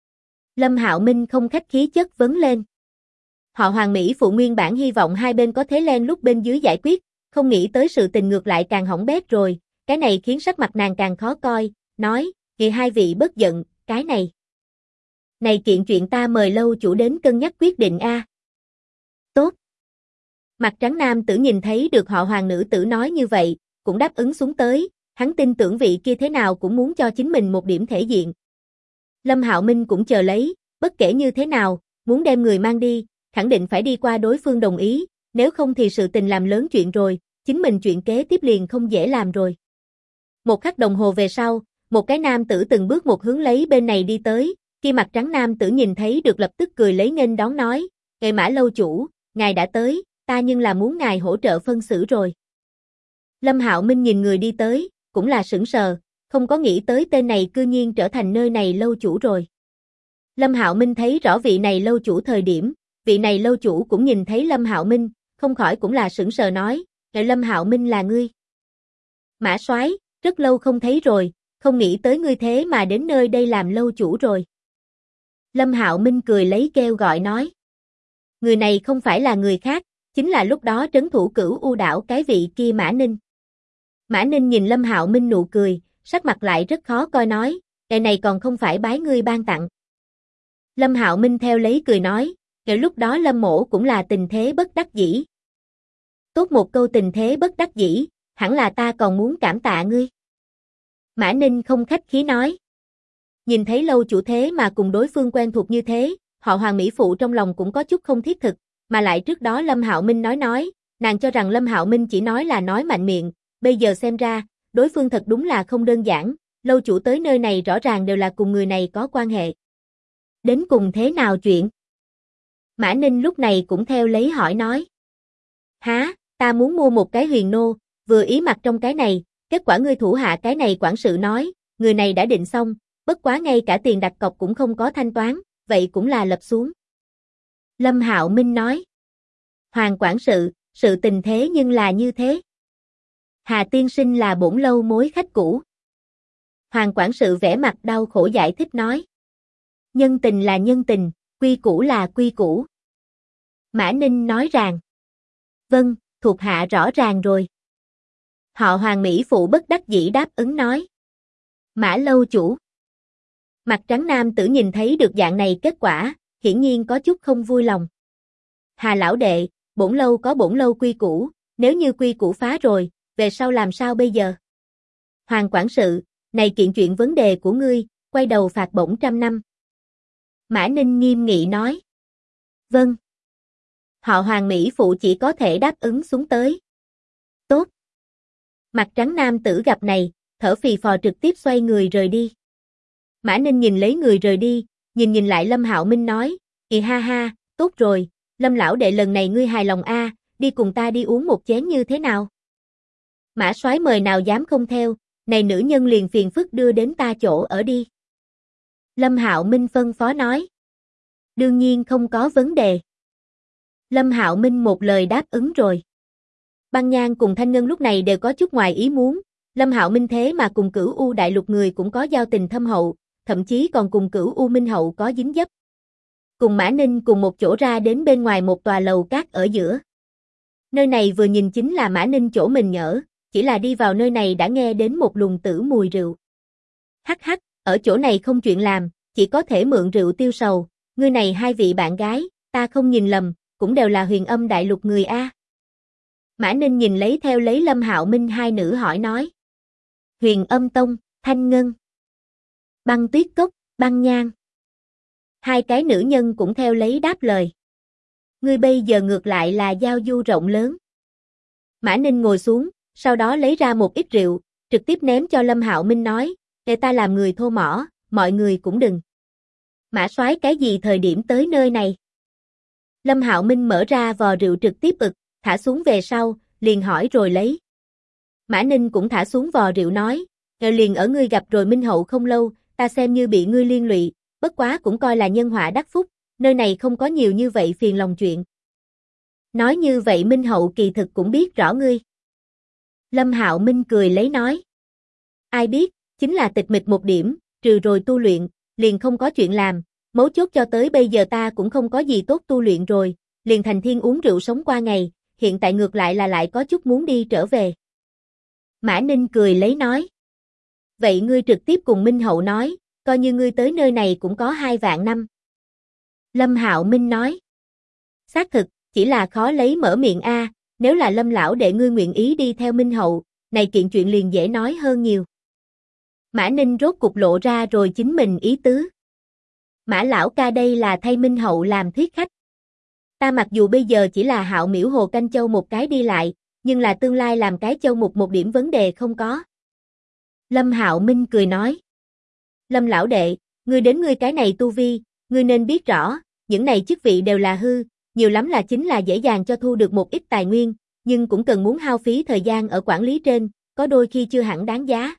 Lâm Hạo Minh không khách khí chất vấn lên. Họ Hoàng Mỹ Phụ nguyên bản hy vọng hai bên có thế len lúc bên dưới giải quyết, không nghĩ tới sự tình ngược lại càng hỏng bét rồi, cái này khiến sắc mặt nàng càng khó coi, nói, kìa hai vị bất giận, cái này. Này kiện chuyện ta mời lâu chủ đến cân nhắc quyết định a. Tốt. Mặt trắng nam tử nhìn thấy được họ Hoàng nữ tử nói như vậy, cũng đáp ứng xuống tới, hắn tin tưởng vị kia thế nào cũng muốn cho chính mình một điểm thể diện. Lâm Hạo Minh cũng chờ lấy, bất kể như thế nào, muốn đem người mang đi, khẳng định phải đi qua đối phương đồng ý, nếu không thì sự tình làm lớn chuyện rồi, chính mình chuyện kế tiếp liền không dễ làm rồi. Một khắc đồng hồ về sau, một cái nam tử từng bước một hướng lấy bên này đi tới, khi mặt trắng nam tử nhìn thấy được lập tức cười lấy nghênh đón nói, "Ngài Mã lâu chủ, ngài đã tới, ta nhưng là muốn ngài hỗ trợ phân xử rồi." Lâm Hạo Minh nhìn người đi tới, cũng là sững sờ, không có nghĩ tới tên này cư nhiên trở thành nơi này lâu chủ rồi. Lâm Hạo Minh thấy rõ vị này lâu chủ thời điểm, vị này lâu chủ cũng nhìn thấy Lâm Hạo Minh, không khỏi cũng là sững sờ nói, "Ngài Lâm Hạo Minh là ngươi?" "Mã soái, rất lâu không thấy rồi, không nghĩ tới ngươi thế mà đến nơi đây làm lâu chủ rồi." Lâm Hạo Minh cười lấy kêu gọi nói. Người này không phải là người khác, chính là lúc đó trấn thủ Cửu U đảo cái vị kia Mã Ninh. Mã Ninh nhìn Lâm Hạo Minh nụ cười, sắc mặt lại rất khó coi nói, "Cái này còn không phải bái ngươi ban tặng." Lâm Hạo Minh theo lấy cười nói, "Kể lúc đó Lâm mỗ cũng là tình thế bất đắc dĩ." "Tốt một câu tình thế bất đắc dĩ, hẳn là ta còn muốn cảm tạ ngươi." Mã Ninh không khách khí nói. Nhìn thấy lâu chủ thế mà cùng đối phương quen thuộc như thế, họ Hoàng Mỹ Phụ trong lòng cũng có chút không thiết thực, mà lại trước đó Lâm Hạo Minh nói, nàng cho rằng Lâm Hạo Minh chỉ nói là nói mạnh miệng, bây giờ xem ra, đối phương thật đúng là không đơn giản, lâu chủ tới nơi này rõ ràng đều là cùng người này có quan hệ. Đến cùng thế nào chuyện? Mã Ninh lúc này cũng theo lấy hỏi nói. "Há, ta muốn mua một cái huyền nô, vừa ý mặt trong cái này, kết quả ngươi thủ hạ cái này quản sự nói, người này đã định xong, bất quá ngay cả tiền đặt cọc cũng không có thanh toán, vậy cũng là lập xuống." Lâm Hạo Minh nói. "Hoàng quản sự, sự tình thế nhưng là như thế. Hà tiên sinh là bổn lâu mối khách cũ." Hoàng quản sự vẻ mặt đau khổ giải thích nói. "Nhân tình là nhân tình, quy củ là quy củ." Mã Ninh nói rằng. "Vâng, thuộc hạ rõ ràng rồi." Họ Hoàng Mỹ Phụ bất đắc dĩ đáp ứng nói. "Mã lâu chủ." Mặt trắng nam tử nhìn thấy được dạng này kết quả, hiển nhiên có chút không vui lòng. Hà lão đệ, bổn lâu có bổn lâu quy củ, nếu như quy củ phá rồi, về sau làm sao bây giờ? Hoàng quản sự, này kiện chuyện vấn đề của ngươi, quay đầu phạt bổng 100 năm. Mã Ninh nghiêm nghị nói. Vâng. Họ Hoàng Mỹ Phụ chỉ có thể đáp ứng xuống tới. Tốt. Mặt trắng nam tử gặp này, thở phì phò trực tiếp xoay người rời đi. Mã Ninh nhìn lấy người rời đi, nhìn lại Lâm Hạo Minh nói, ha ha, tốt rồi, Lâm lão đệ lần này ngươi hài lòng a, đi cùng ta đi uống một chén như thế nào? Mã soái mời nào dám không theo, này nữ nhân liền phiền phức đưa đến ta chỗ ở đi. Lâm Hạo Minh phân phó nói. Đương nhiên không có vấn đề. Lâm Hạo Minh một lời đáp ứng rồi. Băng Nhan cùng Thanh Ngân lúc này đều có chút ngoài ý muốn, Lâm Hạo Minh thế mà cùng Cửu U đại lục người cũng có giao tình thâm hậu, thậm chí còn cùng Cửu U Minh hậu có dính dấp. Cùng Mã Ninh cùng một chỗ ra đến bên ngoài một tòa lầu cát ở giữa. Nơi này vừa nhìn chính là Mã Ninh chỗ mình nhỡ, chỉ là đi vào nơi này đã nghe đến một luồng tử mùi rượu. Hắc hắc, ở chỗ này không chuyện làm, chỉ có thể mượn rượu tiêu sầu, ngươi này hai vị bạn gái, ta không nhìn lầm, cũng đều là Huyền Âm đại lục người a. Mã Ninh nhìn lấy theo lấy Lâm Hạo Minh hai nữ hỏi nói. Huyền Âm Tông, Thanh Ngân. Băng Tuyết Cốc, Băng Nhan. Hai cái nữ nhân cũng theo lấy đáp lời. Ngươi bây giờ ngược lại là giao du rộng lớn. Mã Ninh ngồi xuống, sau đó lấy ra một ít rượu, trực tiếp ném cho Lâm Hạo Minh nói, để ta làm người thô mỏ, mọi người cũng đừng. Mã soái cái gì thời điểm tới nơi này? Lâm Hạo Minh mở ra vò rượu trực tiếp thả xuống về sau, liền hỏi rồi lấy. Mã Ninh cũng thả xuống vò rượu nói, liền ở ngươi gặp rồi Minh hậu không lâu, ta xem như bị ngươi liên lụy, bất quá cũng coi là nhân họa đắc phúc, nơi này không có nhiều như vậy phiền lòng chuyện. Nói như vậy Minh hậu kỳ thực cũng biết rõ ngươi. Lâm Hạo Minh cười lấy nói. Ai biết, chính là tịch mịch một điểm, trừ rồi tu luyện, liền không có chuyện làm, mấu chốt cho tới bây giờ ta cũng không có gì tốt tu luyện rồi, liền thành thiên uống rượu sống qua ngày, hiện tại ngược lại là lại có chút muốn đi trở về. Mã Ninh cười lấy nói. Vậy ngươi trực tiếp cùng Minh hậu nói, coi như ngươi tới nơi này cũng có 2 vạn năm. Lâm Hạo Minh nói. Xác thực, chỉ là khó lấy mở miệng a, nếu là Lâm lão đệ ngươi nguyện ý đi theo Minh hậu, này kiện chuyện liền dễ nói hơn nhiều. Mã Ninh rốt cục lộ ra rồi chính mình ý tứ. Mã lão ca đây là thay Minh hậu làm thuyết khách. Ta mặc dù bây giờ chỉ là Hạo Miễu Hồ canh châu một cái đi lại, nhưng là tương lai làm cái châu mục một điểm vấn đề không có. Lâm Hạo Minh cười nói. Lâm lão đệ, ngươi đến ngươi cái này tu vi, ngươi nên biết rõ, những này chức vị đều là hư, nhiều lắm là chính là dễ dàng cho thu được một ít tài nguyên, nhưng cũng cần muốn hao phí thời gian ở quản lý trên, có đôi khi chưa hẳn đáng giá.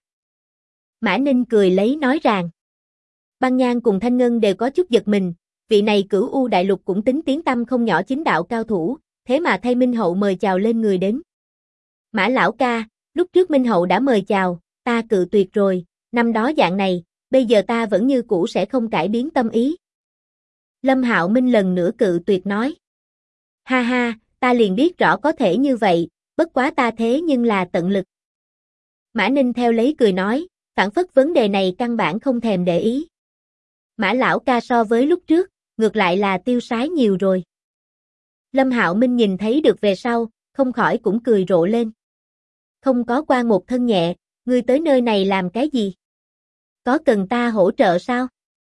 Mã Ninh cười lấy nói rằng. Băng Nhan cùng Thanh Ngân đều có chút giật mình, vị này Cửu U đại lục cũng tính tiếng tăm không nhỏ chính đạo cao thủ, thế mà thay Minh hậu mời chào lên người đến. Mã lão ca, lúc trước Minh hậu đã mời chào, ta cự tuyệt rồi, năm đó dạng này, bây giờ ta vẫn như cũ sẽ không cải biến tâm ý. Lâm Hạo Minh lần nữa cự tuyệt nói. Ha ha, ta liền biết rõ có thể như vậy, bất quá ta thế nhưng là tận lực. Mã Ninh theo lấy cười nói, phản phất vấn đề này căn bản không thèm để ý. Mã lão ca so với lúc trước, ngược lại là tiêu sái nhiều rồi. Lâm Hạo Minh nhìn thấy được về sau, không khỏi cũng cười rộ lên. Không có qua một thân nhẹ, ngươi tới nơi này làm cái gì? Có cần ta hỗ trợ sao?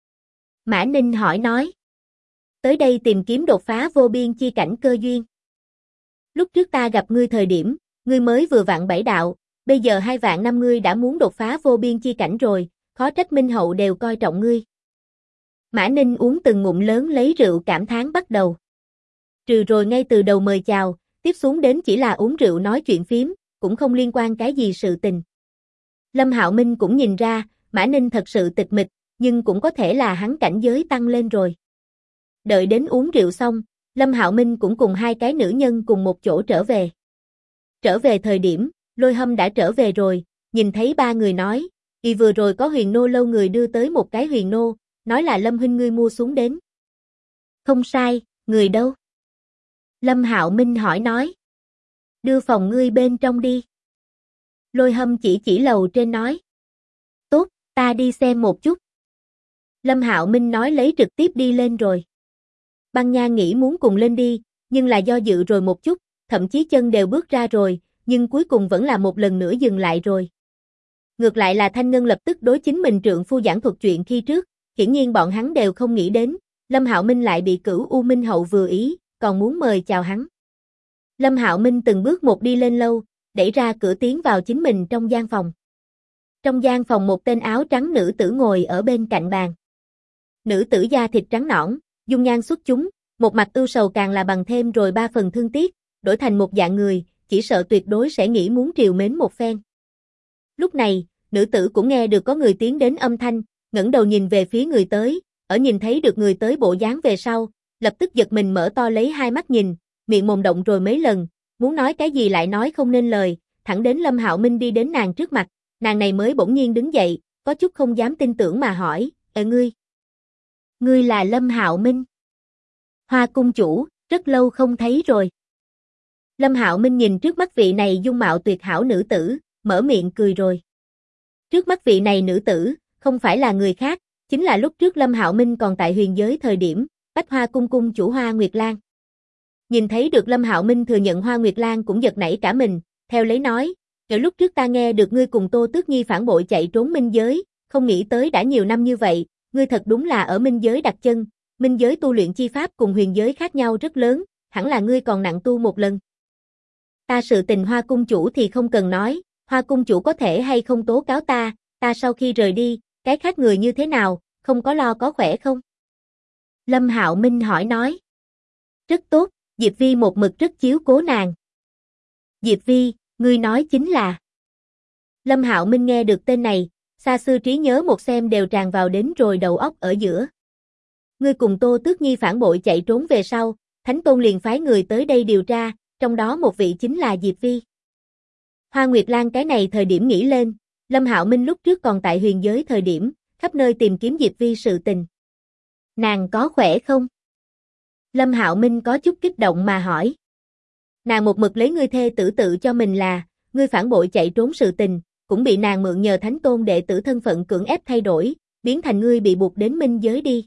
Mã Ninh hỏi nói. Tới đây tìm kiếm đột phá vô biên chi cảnh cơ duyên. Lúc trước ta gặp ngươi thời điểm, ngươi mới vừa vặn 7 đạo, bây giờ 2 vạn năm ngươi đã muốn đột phá vô biên chi cảnh rồi, khó trách Minh hậu đều coi trọng ngươi. Mã Ninh uống từng ngụm lớn lấy rượu cảm thán bắt đầu. Trừ rồi ngay từ đầu mời chào, tiếp xuống đến chỉ là uống rượu nói chuyện phím, cũng không liên quan cái gì sự tình. Lâm Hạo Minh cũng nhìn ra, Mã Ninh thật sự tịch mịch, nhưng cũng có thể là hắn cảnh giới tăng lên rồi. Đợi đến uống rượu xong, Lâm Hạo Minh cũng cùng hai cái nữ nhân cùng một chỗ trở về. Trở về thời điểm, Lôi Hâm đã trở về rồi, nhìn thấy ba người nói, vừa rồi có huyền nô lâu người đưa tới một cái huyền nô, nói là Lâm huynh ngươi mua xuống đến. Không sai, người đâu? Lâm Hạo Minh hỏi nói. Đưa phòng ngươi bên trong đi. Lôi Hâm chỉ lầu trên nói. Tốt, ta đi xem một chút. Lâm Hạo Minh nói lấy trực tiếp đi lên rồi. Băng Nha nghĩ muốn cùng lên đi, nhưng là do dự rồi một chút, thậm chí chân đều bước ra rồi, nhưng cuối cùng vẫn là một lần nữa dừng lại rồi. Ngược lại là Thanh Ngân lập tức đối chính mình trượng phu giảng thuật chuyện khi trước, hiển nhiên bọn hắn đều không nghĩ đến, Lâm Hạo Minh lại bị Cửu U Minh Hậu vừa ý, còn muốn mời chào hắn. Lâm Hạo Minh từng bước một đi lên lâu, đẩy ra cửa tiến vào chính mình trong gian phòng. Trong gian phòng một tên áo trắng nữ tử ngồi ở bên cạnh bàn. Nữ tử da thịt trắng nõn, dung nhan xuất chúng, một mặt ưu sầu càng là bằng thêm rồi 3 phần thương tiếc, đổi thành một dạng người, chỉ sợ tuyệt đối sẽ nghĩ muốn trìu mến một phen. Lúc này, nữ tử cũng nghe được có người tiến đến âm thanh, ngẩng đầu nhìn về phía người tới, ở nhìn thấy được người tới bộ dáng về sau, lập tức giật mình mở to lấy hai mắt nhìn, miệng mồm động rồi mấy lần, muốn nói cái gì lại nói không nên lời, thẳng đến Lâm Hạo Minh đi đến nàng trước mặt, nàng này mới bỗng nhiên đứng dậy, có chút không dám tin tưởng mà hỏi, ngươi là Lâm Hạo Minh? Hoa cung chủ, rất lâu không thấy rồi. Lâm Hạo Minh nhìn trước mắt vị này dung mạo tuyệt hảo nữ tử, mở miệng cười rồi. Trước mắt vị này nữ tử, không phải là người khác, chính là lúc trước Lâm Hạo Minh còn tại huyền giới thời điểm, Bách Hoa cung cung chủ Hoa Nguyệt Lan. Nhìn thấy được Lâm Hạo Minh thừa nhận Hoa Nguyệt Lan cũng giật nảy cả mình, theo lấy nói, "Ở lúc trước ta nghe được ngươi cùng Tô Tước Nhi phản bội chạy trốn minh giới, không nghĩ tới đã nhiều năm như vậy, ngươi thật đúng là ở minh giới đặt chân, minh giới tu luyện chi pháp cùng huyền giới khác nhau rất lớn, hẳn là ngươi còn nặng tu một lần." Ta sự tình Hoa cung chủ thì không cần nói, Hoa cung chủ có thể hay không tố cáo ta sau khi rời đi, cái khác người như thế nào, không có lo có khỏe không? Lâm Hạo Minh hỏi nói. Rất tốt, Diệp Vi một mực rất chiếu cố nàng. Diệp Vi, ngươi nói chính là. Lâm Hạo Minh nghe được tên này, xa xưa trí nhớ một xem đều tràn vào đến rồi đầu óc ở giữa. Ngươi cùng Tô Tước Nhi phản bội chạy trốn về sau, Thánh Tôn liền phái người tới đây điều tra, trong đó một vị chính là Diệp Vi. Hoa Nguyệt Lan cái này thời điểm nghĩ lên, Lâm Hạo Minh lúc trước còn tại huyền giới thời điểm, khắp nơi tìm kiếm Diệp Vi sự tình. Nàng có khỏe không? Lâm Hạo Minh có chút kích động mà hỏi. Nàng một mực lấy ngươi thê tử tự cho mình là, ngươi phản bội chạy trốn sự tình, cũng bị nàng mượn nhờ Thánh Tôn đệ tử thân phận cưỡng ép thay đổi, biến thành ngươi bị buộc đến minh giới đi.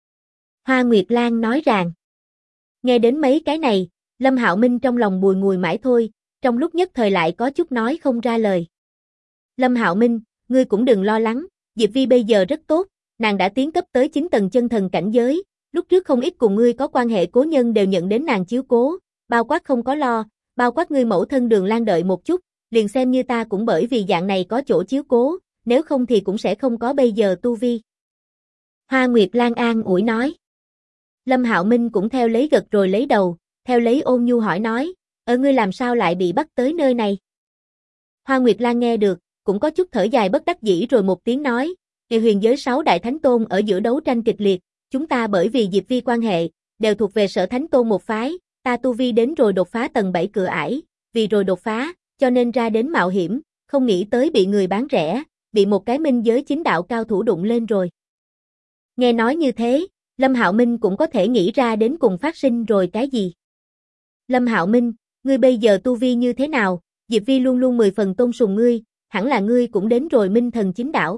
Hoa Nguyệt Lan nói rằng. Nghe đến mấy cái này, Lâm Hạo Minh trong lòng bùi ngùi mãi thôi, trong lúc nhất thời lại có chút nói không ra lời. Lâm Hạo Minh, ngươi cũng đừng lo lắng, Diệp Vi bây giờ rất tốt, nàng đã tiến cấp tới 9 tầng chân thần cảnh giới, lúc trước không ít cùng ngươi có quan hệ cố nhân đều nhận đến nàng chiếu cố, bao quát không có lo, bao quát ngươi mẫu thân Đường Lan đợi một chút, liền xem như ta cũng bởi vì dạng này có chỗ chiếu cố, nếu không thì cũng sẽ không có bây giờ tu vi. Hoa Nguyệt Lan an ủi nói. Lâm Hạo Minh cũng theo lấy gật rồi lấy đầu, theo lấy ôn nhu hỏi nói, ngươi làm sao lại bị bắt tới nơi này? Hoa Nguyệt Lan nghe được, cũng có chút thở dài bất đắc dĩ rồi một tiếng nói, huyền giới 6 đại thánh tôn ở giữa đấu tranh kịch liệt, chúng ta bởi vì Diệp Vi quan hệ, đều thuộc về Sở Thánh Tôn một phái, ta tu vi đến rồi đột phá tầng 7 cửa ải, vì rồi đột phá, cho nên ra đến mạo hiểm, không nghĩ tới bị người bán rẻ, bị một cái minh giới chính đạo cao thủ đụng lên rồi. Nghe nói như thế, Lâm Hạo Minh cũng có thể nghĩ ra đến cùng phát sinh rồi cái gì. Lâm Hạo Minh, ngươi bây giờ tu vi như thế nào? Diệp Vi luôn luôn 10 phần tôn sùng ngươi, hẳn là ngươi cũng đến rồi minh thần chính đạo.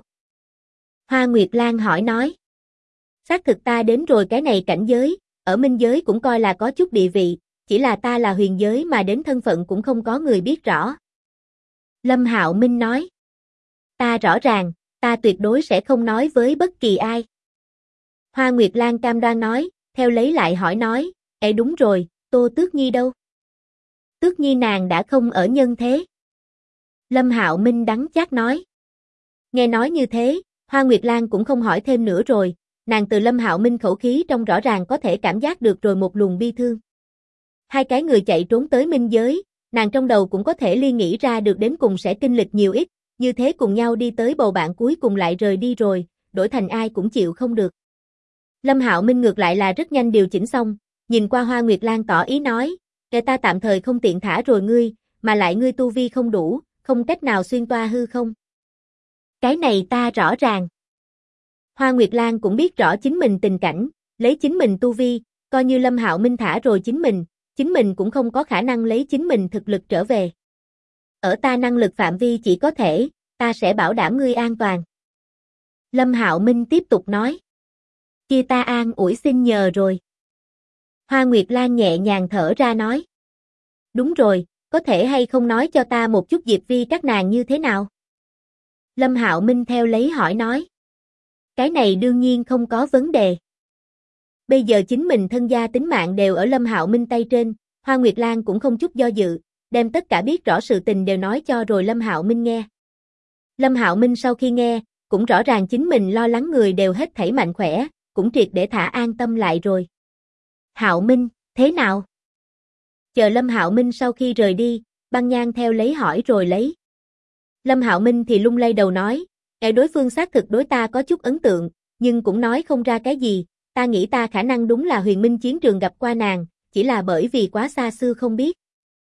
Hoa Nguyệt Lan hỏi nói. Xác thực ta đến rồi cái này cảnh giới, ở minh giới cũng coi là có chút địa vị, chỉ là ta là huyền giới mà đến thân phận cũng không có người biết rõ. Lâm Hạo Minh nói. Ta rõ ràng, ta tuyệt đối sẽ không nói với bất kỳ ai. Hoa Nguyệt Lan cam đoan nói, theo lấy lại hỏi nói, đúng rồi, Tô Tước Nhi đâu? Tước Nhi nàng đã không ở nhân thế. Lâm Hạo Minh đắng chát nói. Nghe nói như thế, Hoa Nguyệt Lan cũng không hỏi thêm nữa rồi, nàng từ Lâm Hạo Minh khẩu khí trong rõ ràng có thể cảm giác được rồi một luồng bi thương. Hai cái người chạy trốn tới minh giới, nàng trong đầu cũng có thể liên nghĩ ra được đến cùng sẽ kinh lịch nhiều ít, như thế cùng nhau đi tới bầu bạn cuối cùng lại rời đi rồi, đổi thành ai cũng chịu không được. Lâm Hạo Minh ngược lại là rất nhanh điều chỉnh xong, nhìn qua Hoa Nguyệt Lan tỏ ý nói, ta tạm thời không tiện thả rồi ngươi, mà lại ngươi tu vi không đủ, không cách nào xuyên toa hư không. Cái này ta rõ ràng. Hoa Nguyệt Lan cũng biết rõ chính mình tình cảnh, lấy chính mình tu vi, coi như Lâm Hạo Minh thả rồi chính mình cũng không có khả năng lấy chính mình thực lực trở về. Ở ta năng lực phạm vi chỉ có thể, ta sẽ bảo đảm ngươi an toàn. Lâm Hạo Minh tiếp tục nói. Kia ta an ủi xin nhờ rồi. Hoa Nguyệt Lan nhẹ nhàng thở ra nói. Đúng rồi, có thể hay không nói cho ta một chút Diệp Vi các nàng như thế nào? Lâm Hạo Minh theo lấy hỏi nói. Cái này đương nhiên không có vấn đề. Bây giờ chính mình thân gia tính mạng đều ở Lâm Hạo Minh tay trên, Hoa Nguyệt Lan cũng không chút do dự, đem tất cả biết rõ sự tình đều nói cho rồi Lâm Hạo Minh nghe. Lâm Hạo Minh sau khi nghe, cũng rõ ràng chính mình lo lắng người đều hết thảy mạnh khỏe, cũng triệt để thả an tâm lại rồi. Hạo Minh, thế nào? Chờ Lâm Hạo Minh sau khi rời đi, Băng Nhan theo lấy hỏi rồi lấy. Lâm Hạo Minh thì lung lay đầu nói, đối phương xác thực đối ta có chút ấn tượng, nhưng cũng nói không ra cái gì, ta nghĩ ta khả năng đúng là Huyền Minh chiến trường gặp qua nàng, chỉ là bởi vì quá xa xưa không biết.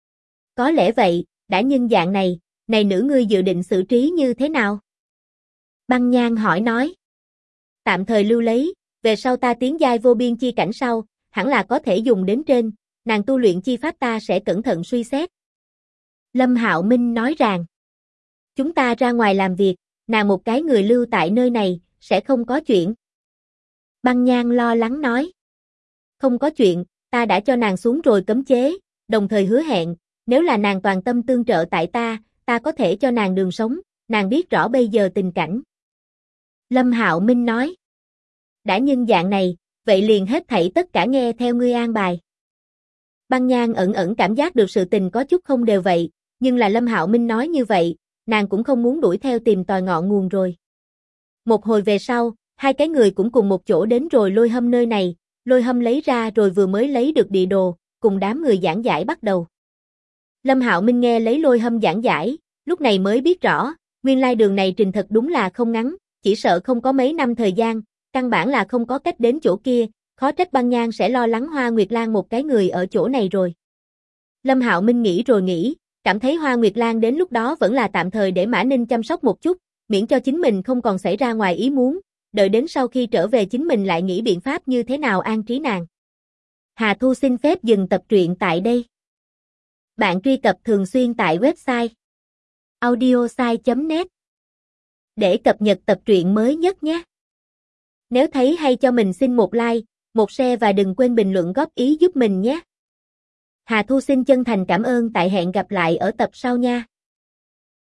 Có lẽ vậy, đã nhân dạng này, này nữ ngươi dự định xử trí như thế nào? Băng Nhan hỏi nói. Tạm thời lưu lấy, về sau ta tiến giai vô biên chi cảnh sau, hẳn là có thể dùng đến trên, nàng tu luyện chi pháp ta sẽ cẩn thận suy xét. Lâm Hạo Minh nói rằng, chúng ta ra ngoài làm việc, nàng một cái người lưu tại nơi này, sẽ không có chuyện. Băng Nhan lo lắng nói. Không có chuyện, ta đã cho nàng xuống rồi cấm chế, đồng thời hứa hẹn, nếu là nàng toàn tâm tương trợ tại ta có thể cho nàng đường sống, nàng biết rõ bây giờ tình cảnh. Lâm Hạo Minh nói. Đã nhân dạng này, vậy liền hết thảy tất cả nghe theo ngươi an bài. Băng Nhan ẩn ẩn cảm giác được sự tình có chút không đều vậy, nhưng là Lâm Hạo Minh nói như vậy, nàng cũng không muốn đuổi theo tìm tòi ngọn nguồn rồi. Một hồi về sau, hai cái người cũng cùng một chỗ đến rồi Lôi Hâm nơi này, Lôi Hâm lấy ra rồi vừa mới lấy được địa đồ, cùng đám người giảng giải bắt đầu. Lâm Hạo Minh nghe lấy Lôi Hâm giảng giải, lúc này mới biết rõ, nguyên lai đường này trình thật đúng là không ngắn, chỉ sợ không có mấy năm thời gian, căn bản là không có cách đến chỗ kia, khó trách Băng Nhan sẽ lo lắng Hoa Nguyệt Lan một cái người ở chỗ này rồi. Lâm Hạo Minh nghĩ rồi nghĩ, cảm thấy Hoa Nguyệt Lan đến lúc đó vẫn là tạm thời để Mã Ninh chăm sóc một chút, miễn cho chính mình không còn xảy ra ngoài ý muốn, đợi đến sau khi trở về chính mình lại nghĩ biện pháp như thế nào an trí nàng. Hà Thu xin phép dừng tập truyện tại đây. Bạn truy cập thường xuyên tại website audiosai.net để cập nhật tập truyện mới nhất nhé. Nếu thấy hay cho mình xin một like, một share và đừng quên bình luận góp ý giúp mình nhé. Hà Thu xin chân thành cảm ơn, tại hẹn gặp lại ở tập sau nha.